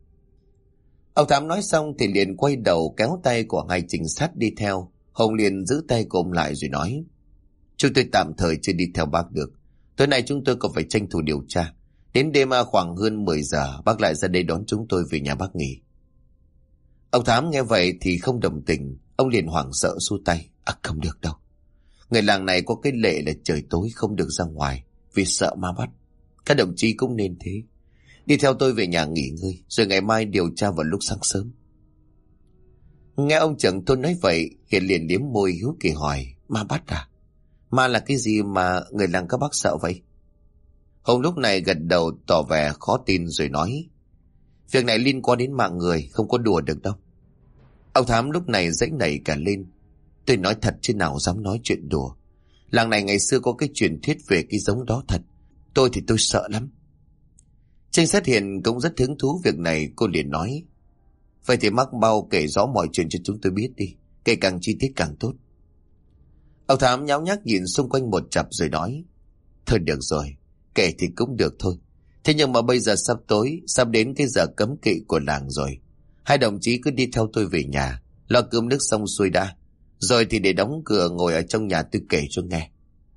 Ông Thám nói xong thì liền quay đầu kéo tay của hai trinh sát đi theo. Hồng liền giữ tay của ông lại rồi nói: Chúng tôi tạm thời chưa đi theo bác được. Tối nay chúng tôi còn phải tranh thủ điều tra. Đến đêm khoảng hơn 10 giờ bác lại ra đây đón chúng tôi về nhà bác nghỉ. Ông Thám nghe vậy thì không đồng tình. Ông liền hoảng sợ xua tay: Không được đâu. Người làng này có cái lệ là trời tối không được ra ngoài, vì sợ ma bắt. Các đồng chí cũng nên thế. Đi theo tôi về nhà nghỉ ngơi, rồi ngày mai điều tra vào lúc sáng sớm. Nghe ông trưởng thôn nói vậy, Hiền liền liếm môi hiếu kỳ hỏi: Ma bắt à? Ma là cái gì mà người làng các bác sợ vậy? Hồng lúc này gật đầu tỏ vẻ khó tin rồi nói: Việc này liên quan đến mạng người, không có đùa được đâu. Ông Thám lúc này giãy nảy cả lên: Tôi nói thật chứ nào dám nói chuyện đùa. Làng này ngày xưa có cái truyền thuyết về cái giống đó thật. Tôi thì tôi sợ lắm. Trinh sát Hiền cũng rất hứng thú việc này. Cô liền nói: Vậy thì mắc bao kể rõ mọi chuyện cho chúng tôi biết đi, kể càng chi tiết càng tốt. Ông Thám nháo nhác nhìn xung quanh một chặp rồi nói: Thôi được rồi, kể thì cũng được thôi. Thế nhưng mà bây giờ sắp tối, sắp đến cái giờ cấm kỵ của làng rồi. Hai đồng chí cứ đi theo tôi về nhà, lo cơm nước xong xuôi đã, rồi thì để đóng cửa ngồi ở trong nhà tôi kể cho nghe.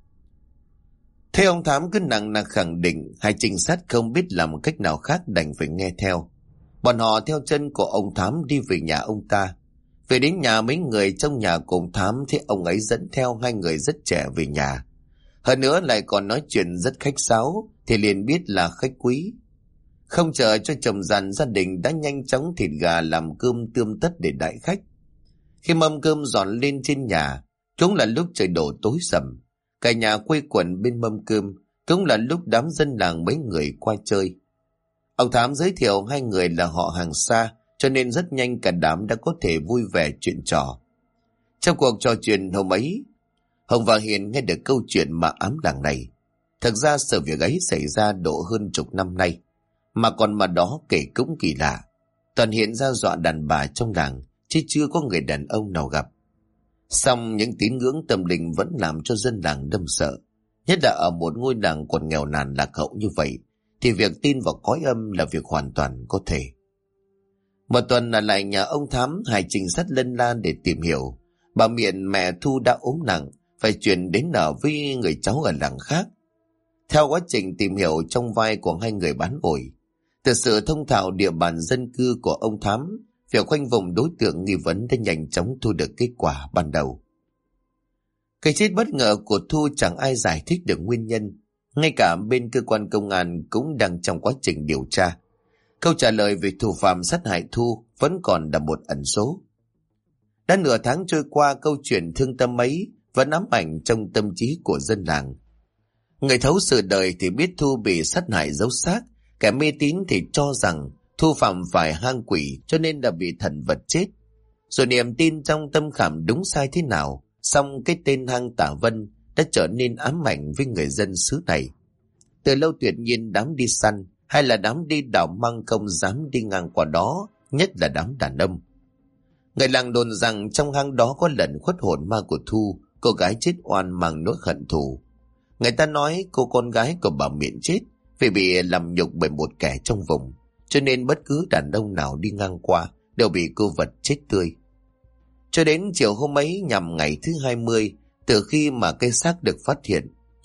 Thế ông Thám cứ nặng nặc khẳng định, hai trinh sát không biết làm cách nào khác đành phải nghe theo. Bọn họ theo chân của ông Thám đi về nhà ông ta. Về đến nhà mấy người trong nhà của ông Thám thấy ông ấy dẫn theo hai người rất trẻ về nhà. Hơn nữa lại còn nói chuyện rất khách sáo, thì liền biết là khách quý. Không chờ cho chồng dàn, gia đình đã nhanh chóng thịt gà làm cơm tươm tất để đãi khách. Khi mâm cơm dọn lên trên nhà, cũng là lúc trời đổ tối sầm. Cả nhà quây quần bên mâm cơm, cũng là lúc đám dân làng mấy người qua chơi. Ông Thám giới thiệu hai người là họ hàng xa, cho nên rất nhanh cả đám đã có thể vui vẻ chuyện trò. Trong cuộc trò chuyện hôm ấy, Hồng và Hiền nghe được câu chuyện mà ám làng này. Thật ra sự việc ấy xảy ra độ hơn chục năm nay, mà còn mà đó kể cũng kỳ lạ. Toàn hiện ra dọa đàn bà trong làng, chứ chưa có người đàn ông nào gặp. Song những tín ngưỡng tâm linh vẫn làm cho dân làng đâm sợ. Nhất là ở một ngôi làng còn nghèo nàn lạc hậu như vậy, thì việc tin vào cõi âm là việc hoàn toàn có thể. Một tuần là lại nhà ông Thám, hai trinh sát lân la để tìm hiểu. Bà Miện mẹ Thu đã ốm nặng, phải chuyển đến ở với người cháu ở làng khác. Theo quá trình tìm hiểu trong vai của hai người bán ổi, từ sự thông thạo địa bàn dân cư của ông Thám, việc khoanh vùng đối tượng nghi vấn đã nhanh chóng thu được kết quả ban đầu. Cái chết bất ngờ của Thu chẳng ai giải thích được nguyên nhân. Ngay cả bên cơ quan công an cũng đang trong quá trình điều tra. Câu trả lời về thủ phạm sát hại Thu vẫn còn là một ẩn số. Đã nửa tháng trôi qua, câu chuyện thương tâm ấy vẫn ám ảnh trong tâm trí của dân làng. Người thấu sự đời thì biết Thu bị sát hại giấu xác, kẻ mê tín thì cho rằng Thu phạm phải hang quỷ cho nên đã bị thần vật chết. Rồi niềm tin trong tâm khảm đúng sai thế nào, song cái tên hang Tả Vân đã trở nên ám ảnh với người dân xứ này. Từ lâu tuyệt nhiên đám đi săn hay là đám đi đào măng không dám đi ngang qua đó, nhất là đám đàn ông. Người làng đồn rằng trong hang đó có lần khuất hồn ma của Thu, cô gái chết oan mang nỗi hận thù. Người ta nói cô con gái của bà Miện chết vì bị làm nhục bởi một kẻ trong vùng, cho nên bất cứ đàn ông nào đi ngang qua đều bị cô vật chết tươi. Cho đến chiều hôm ấy nhằm ngày thứ 20 từ khi mà cây xác được phát hiện.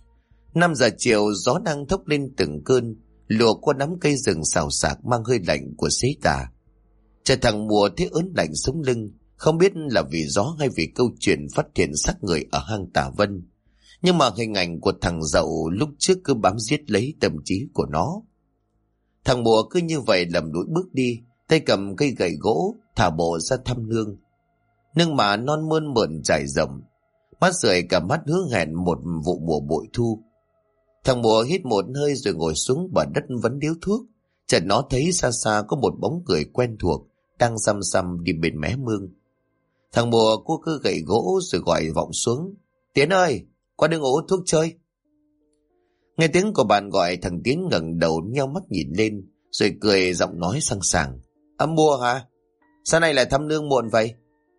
5 giờ chiều, gió đang thốc lên từng cơn, lùa qua nắm cây rừng xào xạc mang hơi lạnh của xế tà. Trời thằng mùa thấy ớn lạnh sống lưng, không biết là vì gió hay vì câu chuyện phát hiện xác người ở hang Tả Vân. Nhưng mà hình ảnh của thằng Dậu lúc trước cứ bám giết lấy tâm trí của nó. Thằng mùa cứ như vậy lầm đuổi bước đi, tay cầm cây gậy gỗ, thả bộ ra thăm nương. Nương mà non mơn mởn trải rộng, mắt rượi cả mắt hứa hẹn một vụ mùa bội thu. Thằng mùa hít một hơi rồi ngồi xuống bờ đất vấn điếu thuốc. Chợt nó thấy xa xa có một bóng người quen thuộc đang xăm xăm đi bên mé mương. Thằng Mùa cua cơ gậy gỗ rồi gọi vọng xuống: Tiến ơi, qua đường ổ thuốc chơi. Nghe tiếng của bạn gọi, thằng Tiến ngẩng đầu nheo mắt nhìn lên, rồi cười giọng nói sang sảng: Mùa hả? Sao nay lại thăm nương muộn vậy?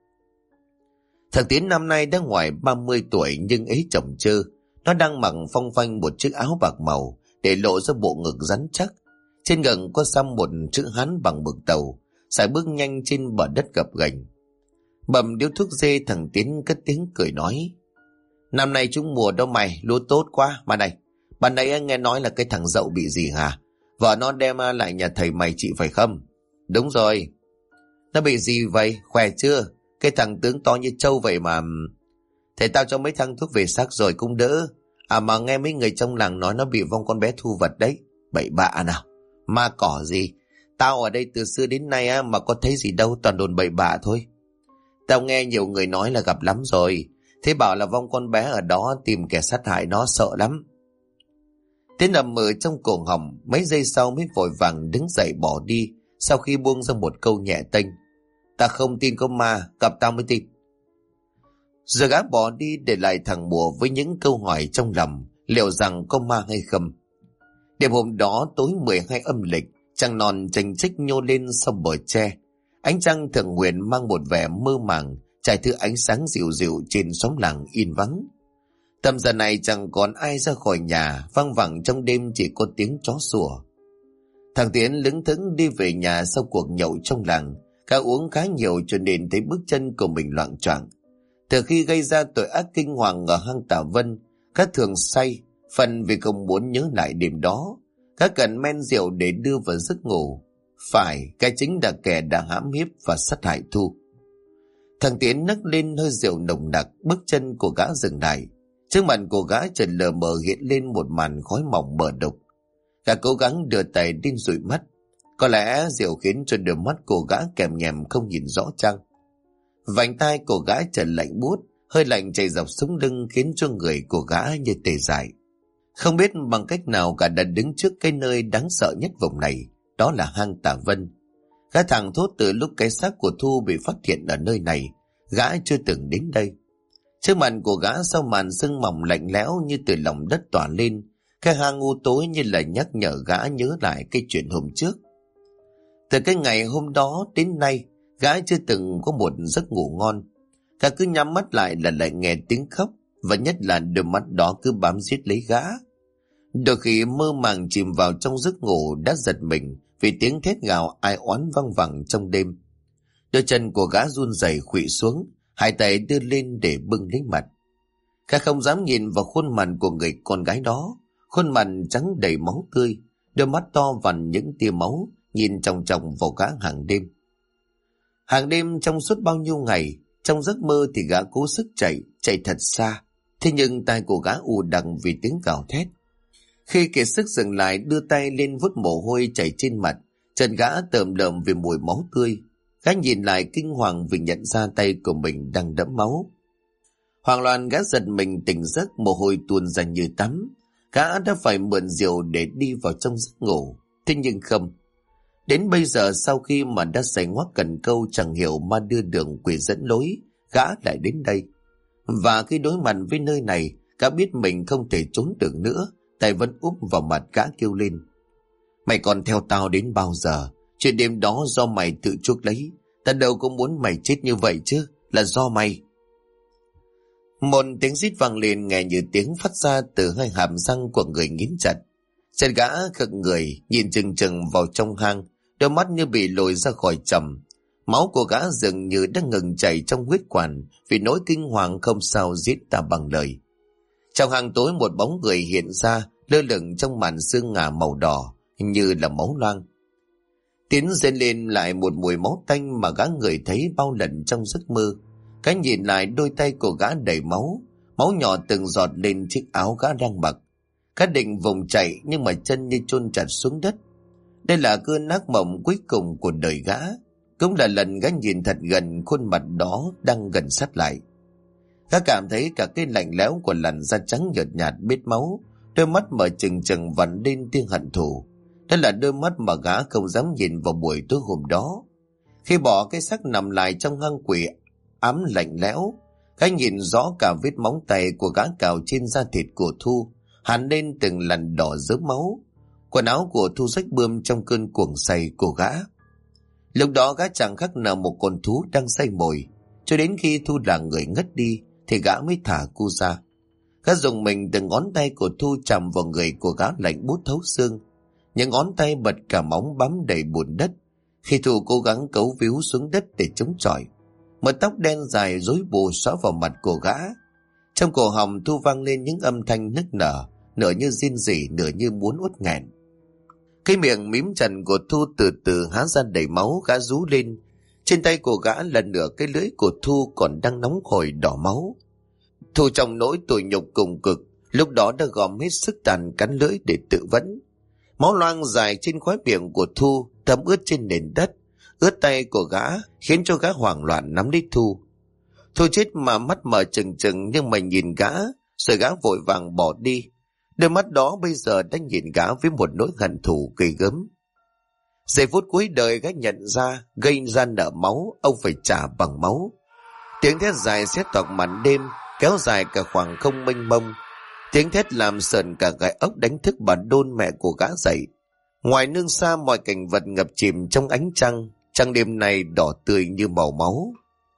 Thằng Tiến năm nay đã ngoài 30 tuổi nhưng ấy chồng chơ. Nó đang mặc phong phanh một chiếc áo bạc màu để lộ ra bộ ngực rắn chắc. Trên ngực có xăm một chữ Hán bằng mực tàu, sải bước nhanh trên bờ đất gập ghềnh. Bầm điếu thuốc dê, thằng Tiến cất tiếng cười nói: Năm nay trúng mùa đâu mày, lúa tốt quá. Mà này, ban nãy nghe nói là cái thằng Dậu bị gì hả? Vợ nó đem lại nhà thầy mày trị phải không? Đúng rồi. Nó bị gì vậy, khỏe chưa? Cái thằng tướng to như trâu vậy mà. Thế tao cho mấy thằng thuốc về xác rồi cũng đỡ. Mà nghe mấy người trong làng nói nó bị vong con bé Thu vật đấy. Bậy bạ nào, ma cỏ gì. Tao ở đây từ xưa đến nay mà có thấy gì đâu, toàn đồn bậy bạ thôi. Tao nghe nhiều người nói là gặp lắm rồi. Thế bảo là vong con bé ở đó tìm kẻ sát hại nó, sợ lắm. Tiếng ầm ở trong cổ họng, mấy giây sau mới vội vàng đứng dậy bỏ đi, sau khi buông ra một câu nhẹ tênh: Ta không tin có ma, gặp tao mới tin. Rồi gã bỏ đi, để lại thằng Mùa với những câu hỏi trong lòng, liệu rằng có ma hay không. Đêm hôm đó tối 12 âm lịch, trăng non chênh chích nhô lên sau bờ tre. Ánh trăng thượng nguyện mang một vẻ mơ màng, trải thứ ánh sáng dịu dịu trên xóm làng yên vắng. Tầm giờ này chẳng còn ai ra khỏi nhà, văng vẳng trong đêm chỉ có tiếng chó sủa. Thằng Tiến lững thững đi về nhà sau cuộc nhậu trong làng. Cả uống khá nhiều cho nên thấy bước chân của mình loạng choạng. Từ khi gây ra tội ác kinh hoàng ở hang Tả Vân, các thường say, phần vì không muốn nhớ lại đêm đó. Các cần men rượu để đưa vào giấc ngủ. Phải, cái chính là kẻ đã hãm hiếp và sát hại Thu. Thằng Tiến nấc lên hơi rượu nồng nặc, bước chân của gã dừng lại. Trước mặt của gã chợt lờ mờ hiện lên một màn khói mỏng mờ đục. Gã cố gắng đưa tay đến dụi mắt. Có lẽ rượu khiến cho đôi mắt của gã kèm nhèm không nhìn rõ chăng. Vành tai của gã chợt lạnh buốt, hơi lạnh chảy dọc sống lưng khiến cho người của gã như tê dại. Không biết bằng cách nào gã đã đứng trước cái nơi đáng sợ nhất vùng này, đó là hang Tả Vân. Gã thẳng thốt từ lúc cái xác của Thu bị phát hiện ở nơi này, gã chưa từng đến đây. Trước mặt của gã sau màn sương mỏng lạnh lẽo như từ lòng đất tỏa lên, cái hang u tối như là nhắc nhở gã nhớ lại cái chuyện hôm trước. Từ cái ngày hôm đó đến nay, gã chưa từng có một giấc ngủ ngon. Gã cứ nhắm mắt lại là lại nghe tiếng khóc, và nhất là đôi mắt đó cứ bám giết lấy gã. Đôi khi mơ màng chìm vào trong giấc ngủ đã giật mình vì tiếng thét gào ai oán văng vẳng trong đêm. Đôi chân của gã run rẩy khuỵu xuống, hai tay đưa lên để bưng lấy mặt. Gã không dám nhìn vào khuôn mặt của người con gái đó, khuôn mặt trắng đầy máu tươi, đôi mắt to vằn những tia máu nhìn chòng chòng vào gã hàng đêm. Hàng đêm trong suốt bao nhiêu ngày, trong giấc mơ thì gã cố sức chạy thật xa, thế nhưng tai của gã ù đằng vì tiếng gào thét. Khi kiệt sức dừng lại, đưa tay lên vuốt mồ hôi chảy trên mặt, chân gã tởm lợm vì mùi máu tươi. Gã nhìn lại kinh hoàng vì nhận ra tay của mình đang đẫm máu. Hoảng loạn gã giật mình tỉnh giấc, mồ hôi tuôn ra như tắm. Gã đã phải mượn rượu để đi vào trong giấc ngủ, thế nhưng không. Đến bây giờ sau khi mà đã xảy ngoác cần câu chẳng hiểu ma đưa đường quỷ dẫn lối, gã lại đến đây. Và khi đối mặt với nơi này, gã biết mình không thể trốn được nữa, tay vẫn úp vào mặt gã kêu lên: Mày còn theo tao đến bao giờ? Chuyện đêm đó do mày tự chuốc lấy, ta đâu có muốn mày chết như vậy chứ, là do mày. Một tiếng rít vang lên nghe như tiếng phát ra từ hai hàm răng của người nghiến chặt. Chân gã khựng người, nhìn chừng chừng vào trong hang, đôi mắt như bị lồi ra khỏi trầm. Máu của gã dường như đang ngừng chảy trong huyết quản vì nỗi kinh hoàng không sao diễn tả bằng lời. Trong hang tối một bóng người hiện ra, lơ lửng trong màn sương ngà màu đỏ, như là máu loang. Tiến dâng lên lại một mùi máu tanh mà gã người thấy bao lần trong giấc mơ. Gã nhìn lại đôi tay của gã đầy máu, máu nhỏ từng giọt lên chiếc áo gã đang mặc. Gã định vùng chạy nhưng mà chân như chôn chặt xuống đất. Đây là cơn ác mộng cuối cùng của đời gã, cũng là lần gã nhìn thật gần khuôn mặt đó đang gần sát lại. Gã cảm thấy cả cái lạnh lẽo của làn da trắng nhợt nhạt bết máu, đôi mắt mở trừng trừng vằn lên tia hận thù. Đó là đôi mắt mà gã không dám nhìn vào buổi tối hôm đó. Khi bỏ cái xác nằm lại trong hang quỷ ám lạnh lẽo, gã nhìn rõ cả vết móng tay của gã cào trên da thịt của Thu, hằn lên từng lần đỏ rớm máu. Quần áo của Thu rách bươm trong cơn cuồng say của gã. Lúc đó gã chẳng khác nào một con thú đang say mồi. Cho đến khi Thu là người ngất đi thì gã mới thả cô ra. Gã dùng mình từng ngón tay của Thu chạm vào người của gã lạnh buốt thấu xương. Những ngón tay bật cả móng bám đầy bùn đất. Khi Thu cố gắng cấu víu xuống đất để chống chọi, mớ tóc đen dài rối bù xõa vào mặt của gã. Trong cổ họng Thu vang lên những âm thanh nức nở, nửa như rên rỉ, nửa như muốn uất nghẹn. Cái miệng mím chặt của Thu từ từ há ra đầy máu. Gã rú lên. Trên tay của gã là nửa cái lưỡi của Thu còn đang nóng hổi đỏ máu. Thu trong nỗi tủi nhục cùng cực, lúc đó đã gom hết sức tàn cắn lưỡi để tự vẫn. Máu loang dài trên khóe miệng của Thu, thấm ướt trên nền đất, ướt tay của gã, khiến cho gã hoảng loạn nắm lấy Thu. Thu chết mà mắt mở trừng trừng, nhưng mà nhìn gã, rồi gã vội vàng bỏ đi. Đôi mắt đó bây giờ đã nhìn gã với một nỗi hận thù ghê gớm. Giây phút cuối đời gã nhận ra, gây ra nợ máu, ông phải trả bằng máu. Tiếng thét dài xé toạc màn đêm, kéo dài cả khoảng không mênh mông. Tiếng thét làm sờn cả gai ốc, đánh thức bà Đôn, mẹ của gã dậy. Ngoài nương xa, mọi cảnh vật ngập chìm trong ánh trăng. Trăng đêm này đỏ tươi như màu máu.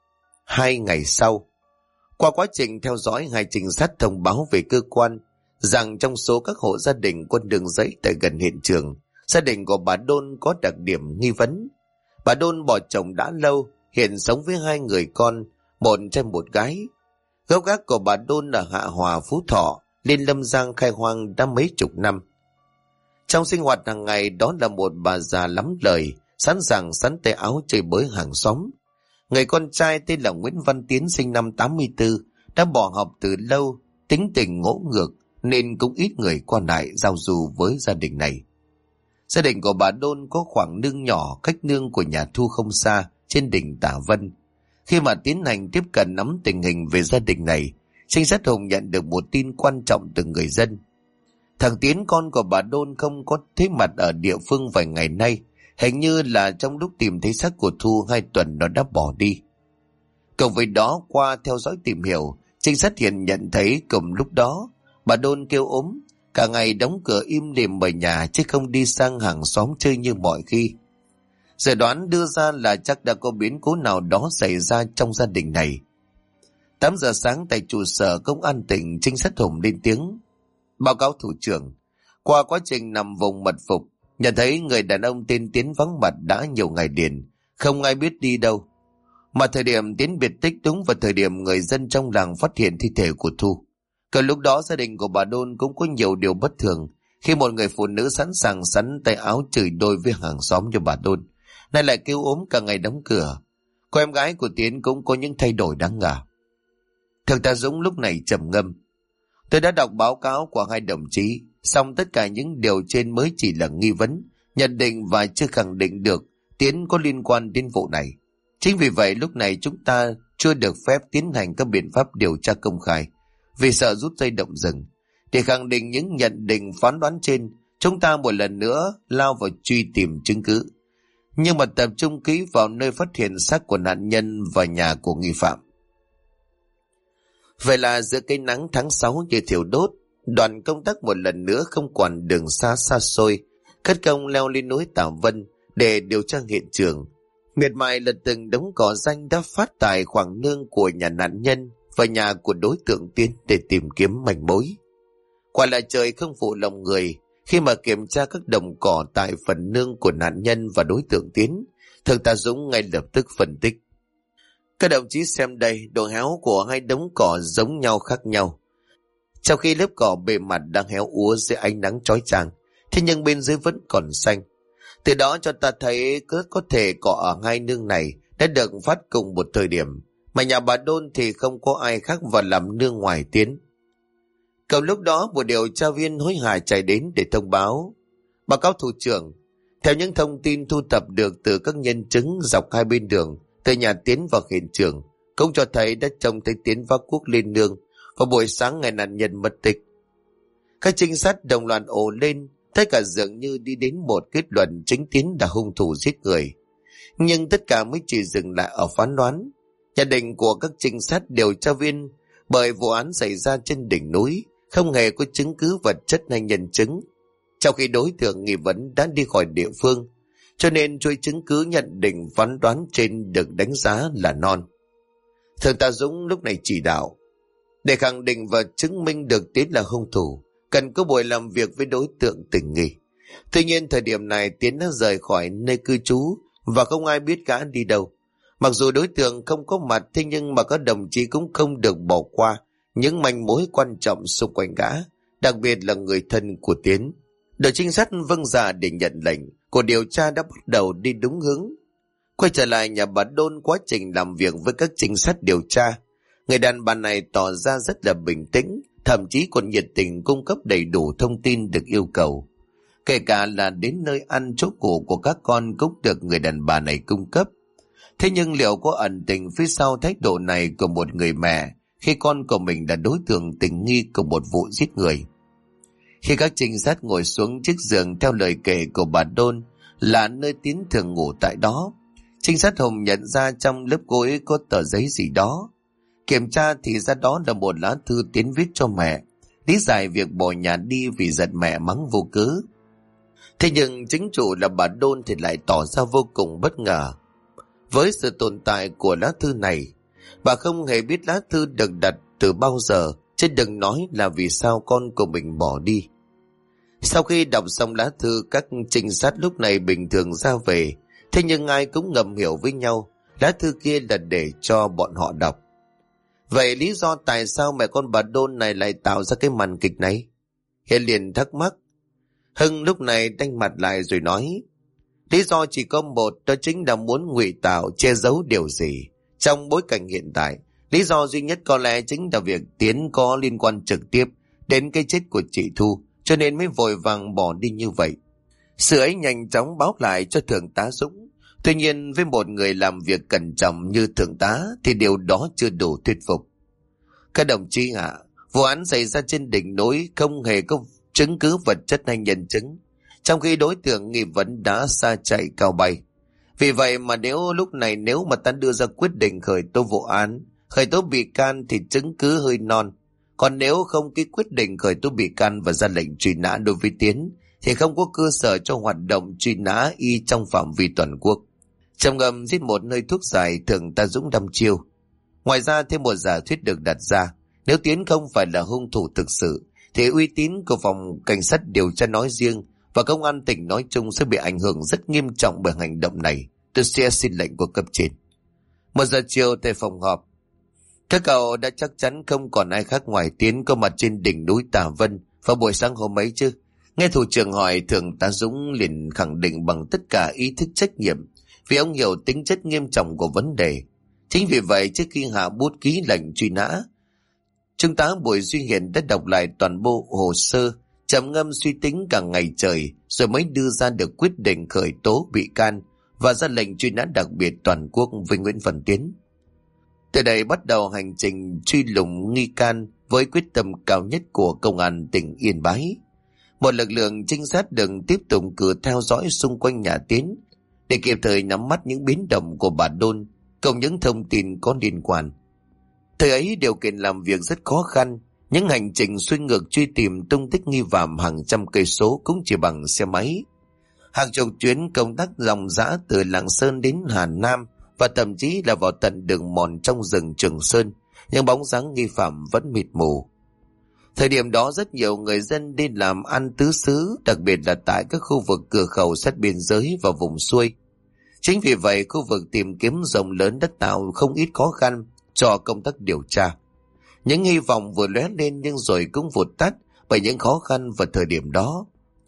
2 ngày sau, qua quá trình theo dõi, hai trinh sát thông báo về cơ quan rằng trong số các hộ gia đình quân đường giấy tại gần hiện trường, gia đình của bà Đôn có đặc điểm nghi vấn. Bà Đôn bỏ chồng đã lâu, hiện sống với 2 người con, một trai một gái. Gốc gác của bà Đôn ở Hạ Hòa, Phú Thọ, lên Lâm Giang khai hoang đã mấy chục năm. Trong sinh hoạt hàng ngày, đó là một bà già lắm lời, sẵn sàng sắn tay áo chơi bới hàng xóm. Người con trai tên là Nguyễn Văn Tiến, sinh năm 84, đã bỏ học từ lâu, tính tình ngỗ ngược nên cũng ít người qua lại giao du với gia đình này. Gia đình của bà Đôn có khoảng nương nhỏ cách nương của nhà Thu không xa, trên đỉnh Tả Vân. Khi mà tiến hành tiếp cận nắm tình hình về gia đình này, trinh sát Hùng nhận được một tin quan trọng từ người dân. Thằng Tiến, con của bà Đôn, không có thấy mặt ở địa phương vài ngày nay. Hình như là trong lúc tìm thấy xác của Thu 2 tuần nó đã bỏ đi. Cộng với đó, qua theo dõi tìm hiểu, trinh sát hiện nhận thấy cùng lúc đó bà Đôn kêu ốm, cả ngày đóng cửa im lìm ở nhà chứ không đi sang hàng xóm chơi như mọi khi. Dự đoán đưa ra là chắc đã có biến cố nào đó xảy ra trong gia đình này. 8 giờ sáng tại trụ sở công an tỉnh, trinh sát Hùng lên tiếng: báo cáo thủ trưởng, qua quá trình nằm vùng mật phục, nhận thấy người đàn ông tên Tiến vắng mặt đã nhiều ngày liền, không ai biết đi đâu. Mà thời điểm Tiến biệt tích đúng vào thời điểm người dân trong làng phát hiện thi thể của Thu. Cả lúc đó gia đình của bà Đôn cũng có nhiều điều bất thường, khi một người phụ nữ sẵn sàng sắn tay áo chửi đôi với hàng xóm cho bà Đôn, nay lại kêu ốm cả ngày đóng cửa. Cô em gái của Tiến cũng có những thay đổi đáng ngờ. Thượng tá Dũng lúc này trầm ngâm: tôi đã đọc báo cáo của 2 đồng chí, song tất cả những điều trên mới chỉ là nghi vấn, nhận định và chưa khẳng định được Tiến có liên quan đến vụ này. Chính vì vậy lúc này chúng ta chưa được phép tiến hành các biện pháp điều tra công khai, vì sợ rút dây động rừng. Để khẳng định những nhận định phán đoán trên, chúng ta một lần nữa lao vào truy tìm chứng cứ, nhưng mà tập trung kỹ vào nơi phát hiện xác của nạn nhân và nhà của nghi phạm. Vậy là giữa cái nắng tháng 6 như thiêu đốt, đoàn công tác một lần nữa không quản đường xa xa xôi, cất công leo lên núi Tả Vân để điều tra hiện trường. Miệt mài lật từng đống cỏ danh đã phát tại khoảng nương của nhà nạn nhân và nhà của đối tượng Tiến để tìm kiếm manh mối. Quả là trời không phụ lòng người, khi mà kiểm tra các đồng cỏ tại phần nương của nạn nhân và đối tượng Tiến, thượng tá Dũng ngay lập tức phân tích: các đồng chí xem đây, độ héo của 2 đống cỏ giống nhau khác nhau. Trong khi lớp cỏ bề mặt đang héo úa dưới ánh nắng chói chang, thế nhưng bên dưới vẫn còn xanh. Từ đó cho ta thấy có thể cỏ ở 2 nương này đã được phát cùng một thời điểm, mà nhà bà Đôn thì không có ai khác vào làm nương ngoài Tiến. Cùng lúc đó, một điều tra viên hối hả chạy đến để thông báo: báo cáo thủ trưởng, theo những thông tin thu thập được từ các nhân chứng dọc 2 bên đường từ nhà Tiến vào hiện trường, cũng cho thấy đã trông thấy Tiến vác cuốc lên nương vào buổi sáng ngày nạn nhân mất tích. Các trinh sát đồng loạt ồ lên, tất cả dường như đi đến một kết luận chính Tiến là hung thủ giết người. Nhưng tất cả mới chỉ dừng lại ở phán đoán. Nhận định của các trinh sát điều tra viên bởi vụ án xảy ra trên đỉnh núi, không hề có chứng cứ vật chất hay nhân chứng. Trong khi đối tượng nghi vấn đã đi khỏi địa phương, cho nên chuỗi chứng cứ nhận định phán đoán trên được đánh giá là non. Thượng tá Dũng lúc này chỉ đạo, để khẳng định và chứng minh được Tiến là hung thủ, cần có buổi làm việc với đối tượng tình nghi. Tuy nhiên thời điểm này Tiến đã rời khỏi nơi cư trú và không ai biết gã đi đâu. Mặc dù đối tượng không có mặt, thế nhưng mà các đồng chí cũng không được bỏ qua những manh mối quan trọng xung quanh gã, đặc biệt là người thân của Tiến. Đội trinh sát vâng dạ để nhận lệnh, cuộc điều tra đã bắt đầu đi đúng hướng. Quay trở lại nhà bà Đôn, quá trình làm việc với các trinh sát điều tra, người đàn bà này tỏ ra rất là bình tĩnh, thậm chí còn nhiệt tình cung cấp đầy đủ thông tin được yêu cầu. Kể cả là đến nơi ăn chỗ ngủ của các con cũng được người đàn bà này cung cấp. Thế nhưng liệu có ẩn tình phía sau thái độ này của một người mẹ khi con của mình là đối tượng tình nghi của một vụ giết người? Khi các trinh sát ngồi xuống chiếc giường theo lời kể của bà Đôn là nơi Tiến thường ngủ tại đó, trinh sát Hùng nhận ra trong lớp gối có tờ giấy gì đó. Kiểm tra thì ra đó là một lá thư Tiến viết cho mẹ, lý giải việc bỏ nhà đi vì giận mẹ mắng vô cớ. Thế nhưng chính chủ là bà Đôn thì lại tỏ ra vô cùng bất ngờ với sự tồn tại của lá thư này. Bà không hề biết lá thư được đặt từ bao giờ, chứ đừng nói là vì sao con của mình bỏ đi. Sau khi đọc xong lá thư, các trinh sát lúc này bình thường ra về, thế nhưng ai cũng ngầm hiểu với nhau lá thư kia là để cho bọn họ đọc. Vậy lý do tại sao mẹ con bà Đôn này lại tạo ra cái màn kịch này? Hiền liền thắc mắc. Hưng lúc này đanh mặt lại rồi nói, lý do chỉ có một, đó chính là muốn ngụy tạo che giấu điều gì. Trong bối cảnh hiện tại, lý do duy nhất có lẽ chính là việc Tiến có liên quan trực tiếp đến cái chết của chị Thu, cho nên mới vội vàng bỏ đi như vậy. Sự ấy nhanh chóng báo lại cho thượng tá Dũng. Tuy nhiên với một người làm việc cẩn trọng như thượng tá thì điều đó chưa đủ thuyết phục. Các đồng chí ạ, vụ án xảy ra trên đỉnh núi không hề có chứng cứ vật chất hay nhân chứng, trong khi đối tượng nghi vấn đã xa chạy cao bay. Vì vậy mà lúc này nếu mà ta đưa ra quyết định khởi tố vụ án, khởi tố bị can thì chứng cứ hơi non. Còn nếu không cái quyết định khởi tố bị can và ra lệnh truy nã đối với Tiến thì không có cơ sở cho hoạt động truy nã y trong phạm vi toàn quốc. Trầm ngâm giết một hơi thuốc dài, thượng tá Dũng đăm chiêu. Ngoài ra thêm một giả thuyết được đặt ra, nếu Tiến không phải là hung thủ thực sự thì uy tín của phòng cảnh sát điều tra nói riêng và công an tỉnh nói chung sẽ bị ảnh hưởng rất nghiêm trọng bởi hành động này. Tôi sẽ xin lệnh của cấp trên. 1 giờ chiều tại phòng họp, các cậu đã chắc chắn không còn ai khác ngoài Tiến có mặt trên đỉnh núi Tà Vân vào buổi sáng hôm ấy chứ? Nghe thủ trưởng hỏi, thượng tá Dũng liền khẳng định bằng tất cả ý thức trách nhiệm, vì ông hiểu tính chất nghiêm trọng của vấn đề. Chính vì vậy trước khi hạ bút ký lệnh truy nã, trung tá Bùi Duy Hiền đã đọc lại toàn bộ hồ sơ, trầm ngâm suy tính cả ngày trời rồi mới đưa ra được quyết định khởi tố bị can và ra lệnh truy nã đặc biệt toàn quốc với Nguyễn Văn Tiến. Từ đây bắt đầu hành trình truy lùng nghi can với quyết tâm cao nhất của công an tỉnh Yên Bái. Một lực lượng trinh sát được tiếp tục cử theo dõi xung quanh nhà Tiến để kịp thời nắm bắt những biến động của bà Đôn cùng những thông tin có liên quan. Thời ấy điều kiện làm việc rất khó khăn, những hành trình xuôi ngược truy tìm tung tích nghi phạm hàng trăm cây số cũng chỉ bằng xe máy. Hàng chục chuyến công tác dòng dã từ Lạng Sơn đến Hà Nam và thậm chí là vào tận đường mòn trong rừng Trường Sơn, nhưng bóng dáng nghi phạm vẫn mịt mù. Thời điểm đó rất nhiều người dân đi làm ăn tứ xứ, đặc biệt là tại các khu vực cửa khẩu sát biên giới và vùng xuôi. Chính vì vậy khu vực tìm kiếm rộng lớn đã tạo không ít khó khăn cho công tác điều tra. Những hy vọng vừa lóe lên nhưng rồi cũng vụt tắt bởi những khó khăn vào thời điểm đó.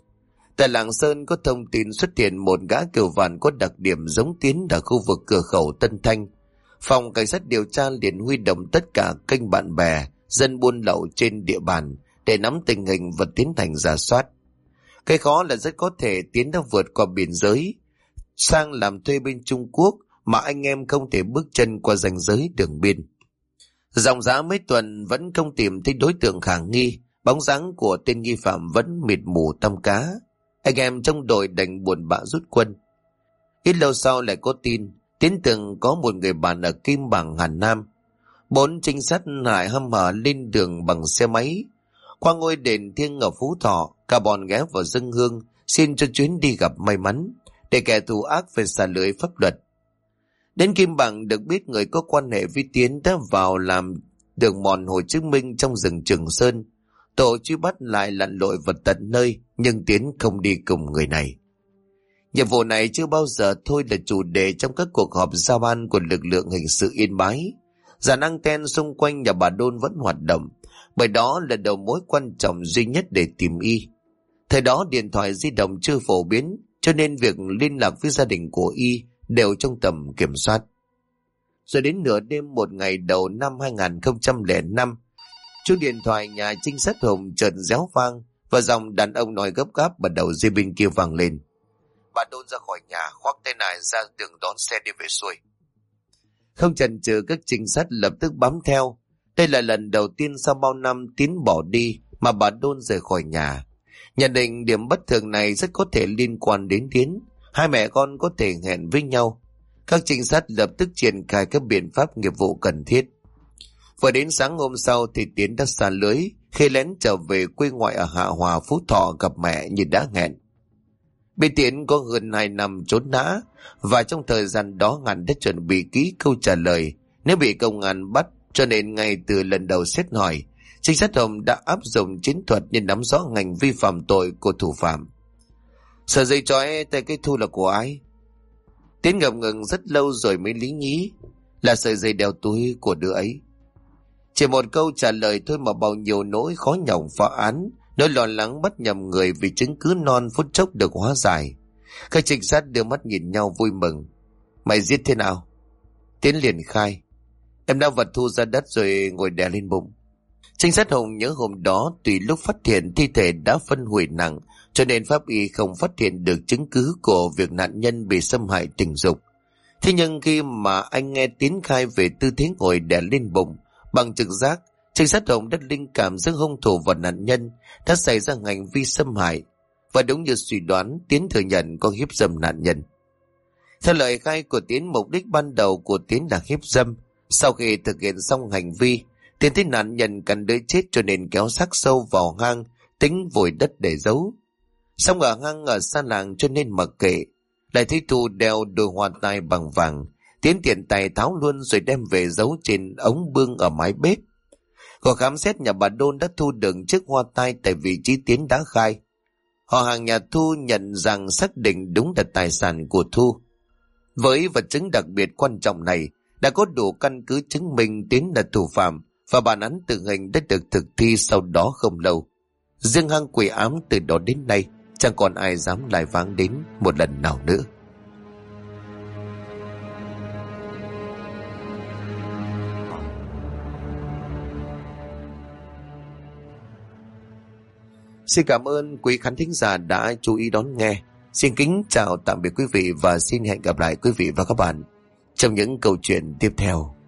Tại Lạng Sơn có thông tin xuất hiện một gã cừu vạn có đặc điểm giống Tiến ở khu vực cửa khẩu Tân Thanh. Phòng cảnh sát điều tra liền huy động tất cả kênh bạn bè, dân buôn lậu trên địa bàn để nắm tình hình và tiến hành rà soát. Cái khó là rất có thể Tiến đã vượt qua biên giới sang làm thuê bên Trung Quốc mà anh em không thể bước chân qua ranh giới đường biên. Dòng dã mấy tuần vẫn không tìm thấy đối tượng khả nghi, bóng dáng của tên nghi phạm vẫn mịt mù tăm cá. Anh em trong đội đành buồn bã rút quân. Ít lâu sau lại có tin Tiến từng có một người bạn ở Kim Bảng Hà Nam. 4 trinh sát lại hăm hở lên đường bằng xe máy qua ngôi đền thiêng ở Phú Thọ. Cả bọn ghé vào dâng hương xin cho chuyến đi gặp may mắn, để kẻ thù ác phải xả lưới pháp luật. Đến Kim Bảng được biết người có quan hệ với Tiến đã vào làm đường mòn Hồ Chí Minh trong rừng Trường Sơn. Tổ truy bắt lại lặn lội vật tận nơi, nhưng Tiến không đi cùng người này. Nhiệm vụ này chưa bao giờ thôi là chủ đề trong các cuộc họp giao ban của lực lượng hình sự Yên Bái. Dàn anten xung quanh nhà bà Đôn vẫn hoạt động, bởi đó là đầu mối quan trọng duy nhất để tìm Y. Thời đó điện thoại di động chưa phổ biến, cho nên việc liên lạc với gia đình của Y đều trong tầm kiểm soát. Rồi đến nửa đêm một ngày đầu năm 2005, chuông điện thoại nhà trinh sát Hùng chợt réo vang và giọng đàn ông nói gấp gáp ở đầu dây bên kia vang lên. Bà Đôn ra khỏi nhà, khoác tay nải ra đường đón xe đi về xuôi. Không chần chừ, các trinh sát lập tức bám theo. Đây là lần đầu tiên sau bao năm Tiến bỏ đi mà bà Đôn rời khỏi nhà. Nhận định điểm bất thường này rất có thể liên quan đến Tiến. Hai mẹ con có thể hẹn với nhau. Các trinh sát lập tức triển khai các biện pháp nghiệp vụ cần thiết. Vừa đến sáng hôm sau thì Tiến đã xả lưới khi lén trở về quê ngoại ở Hạ Hòa, Phú Thọ gặp mẹ như đã hẹn. Bị Tiến có hơn 2 năm trốn nã, và trong thời gian đó Ngạn đã chuẩn bị kỹ câu trả lời nếu bị công an bắt, cho nên ngay từ lần đầu xét hỏi, trinh sát Hồng đã áp dụng chiến thuật như nắm rõ ngành vi phạm tội của thủ phạm. Sợi dây trói tay cái Thu là của ai? Tiến ngập ngừng rất lâu rồi mới lý nhí. Là sợi dây đeo túi của đứa ấy. Chỉ một câu trả lời thôi mà bao nhiêu nỗi khó nhọc phá án, nỗi lo lắng bắt nhầm người vì chứng cứ non phút chốc được hóa giải. Các trinh sát đưa mắt nhìn nhau vui mừng. Mày giết thế nào? Tiến liền khai. Em đã vật Thu ra đất rồi ngồi đè lên bụng. Trinh sát Hùng nhớ hôm đó tùy lúc phát hiện thi thể đã phân hủy nặng, cho nên pháp y không phát hiện được chứng cứ của việc nạn nhân bị xâm hại tình dục. Thế nhưng khi mà anh nghe Tiến khai về tư thế ngồi đè lên bụng, bằng trực giác, trinh sát Hùng đã linh cảm giữa hung thủ và nạn nhân đã xảy ra hành vi xâm hại. Và đúng như suy đoán, Tiến thừa nhận có hiếp dâm nạn nhân. Theo lời khai của Tiến, mục đích ban đầu của Tiến là hiếp dâm. Sau khi thực hiện xong hành vi, Tiến thấy nạn nhân cắn đứa chết cho nên kéo xác sâu vào hang, tính vùi đất để giấu. Xong ở hang ở xa làng cho nên mặc kệ. Lại thấy Thu đeo đôi hoa tai bằng vàng, Tiến tiện tay tháo luôn rồi đem về giấu trên ống bương ở mái bếp. Qua khám xét nhà bà Đôn đã thu được chiếc hoa tai tại vị trí Tiến đã khai. Họ hàng nhà Thu nhận rằng xác định đúng là tài sản của Thu. Với vật chứng đặc biệt quan trọng này, đã có đủ căn cứ chứng minh Tiến là thủ phạm, và bản án tử hình đã được thực thi sau đó không lâu. Riêng hang quỷ ám từ đó đến nay chẳng còn ai dám lại váng đến một lần nào nữa. Xin cảm ơn quý khán thính giả đã chú ý đón nghe. Xin kính chào tạm biệt quý vị và xin hẹn gặp lại quý vị và các bạn trong những câu chuyện tiếp theo.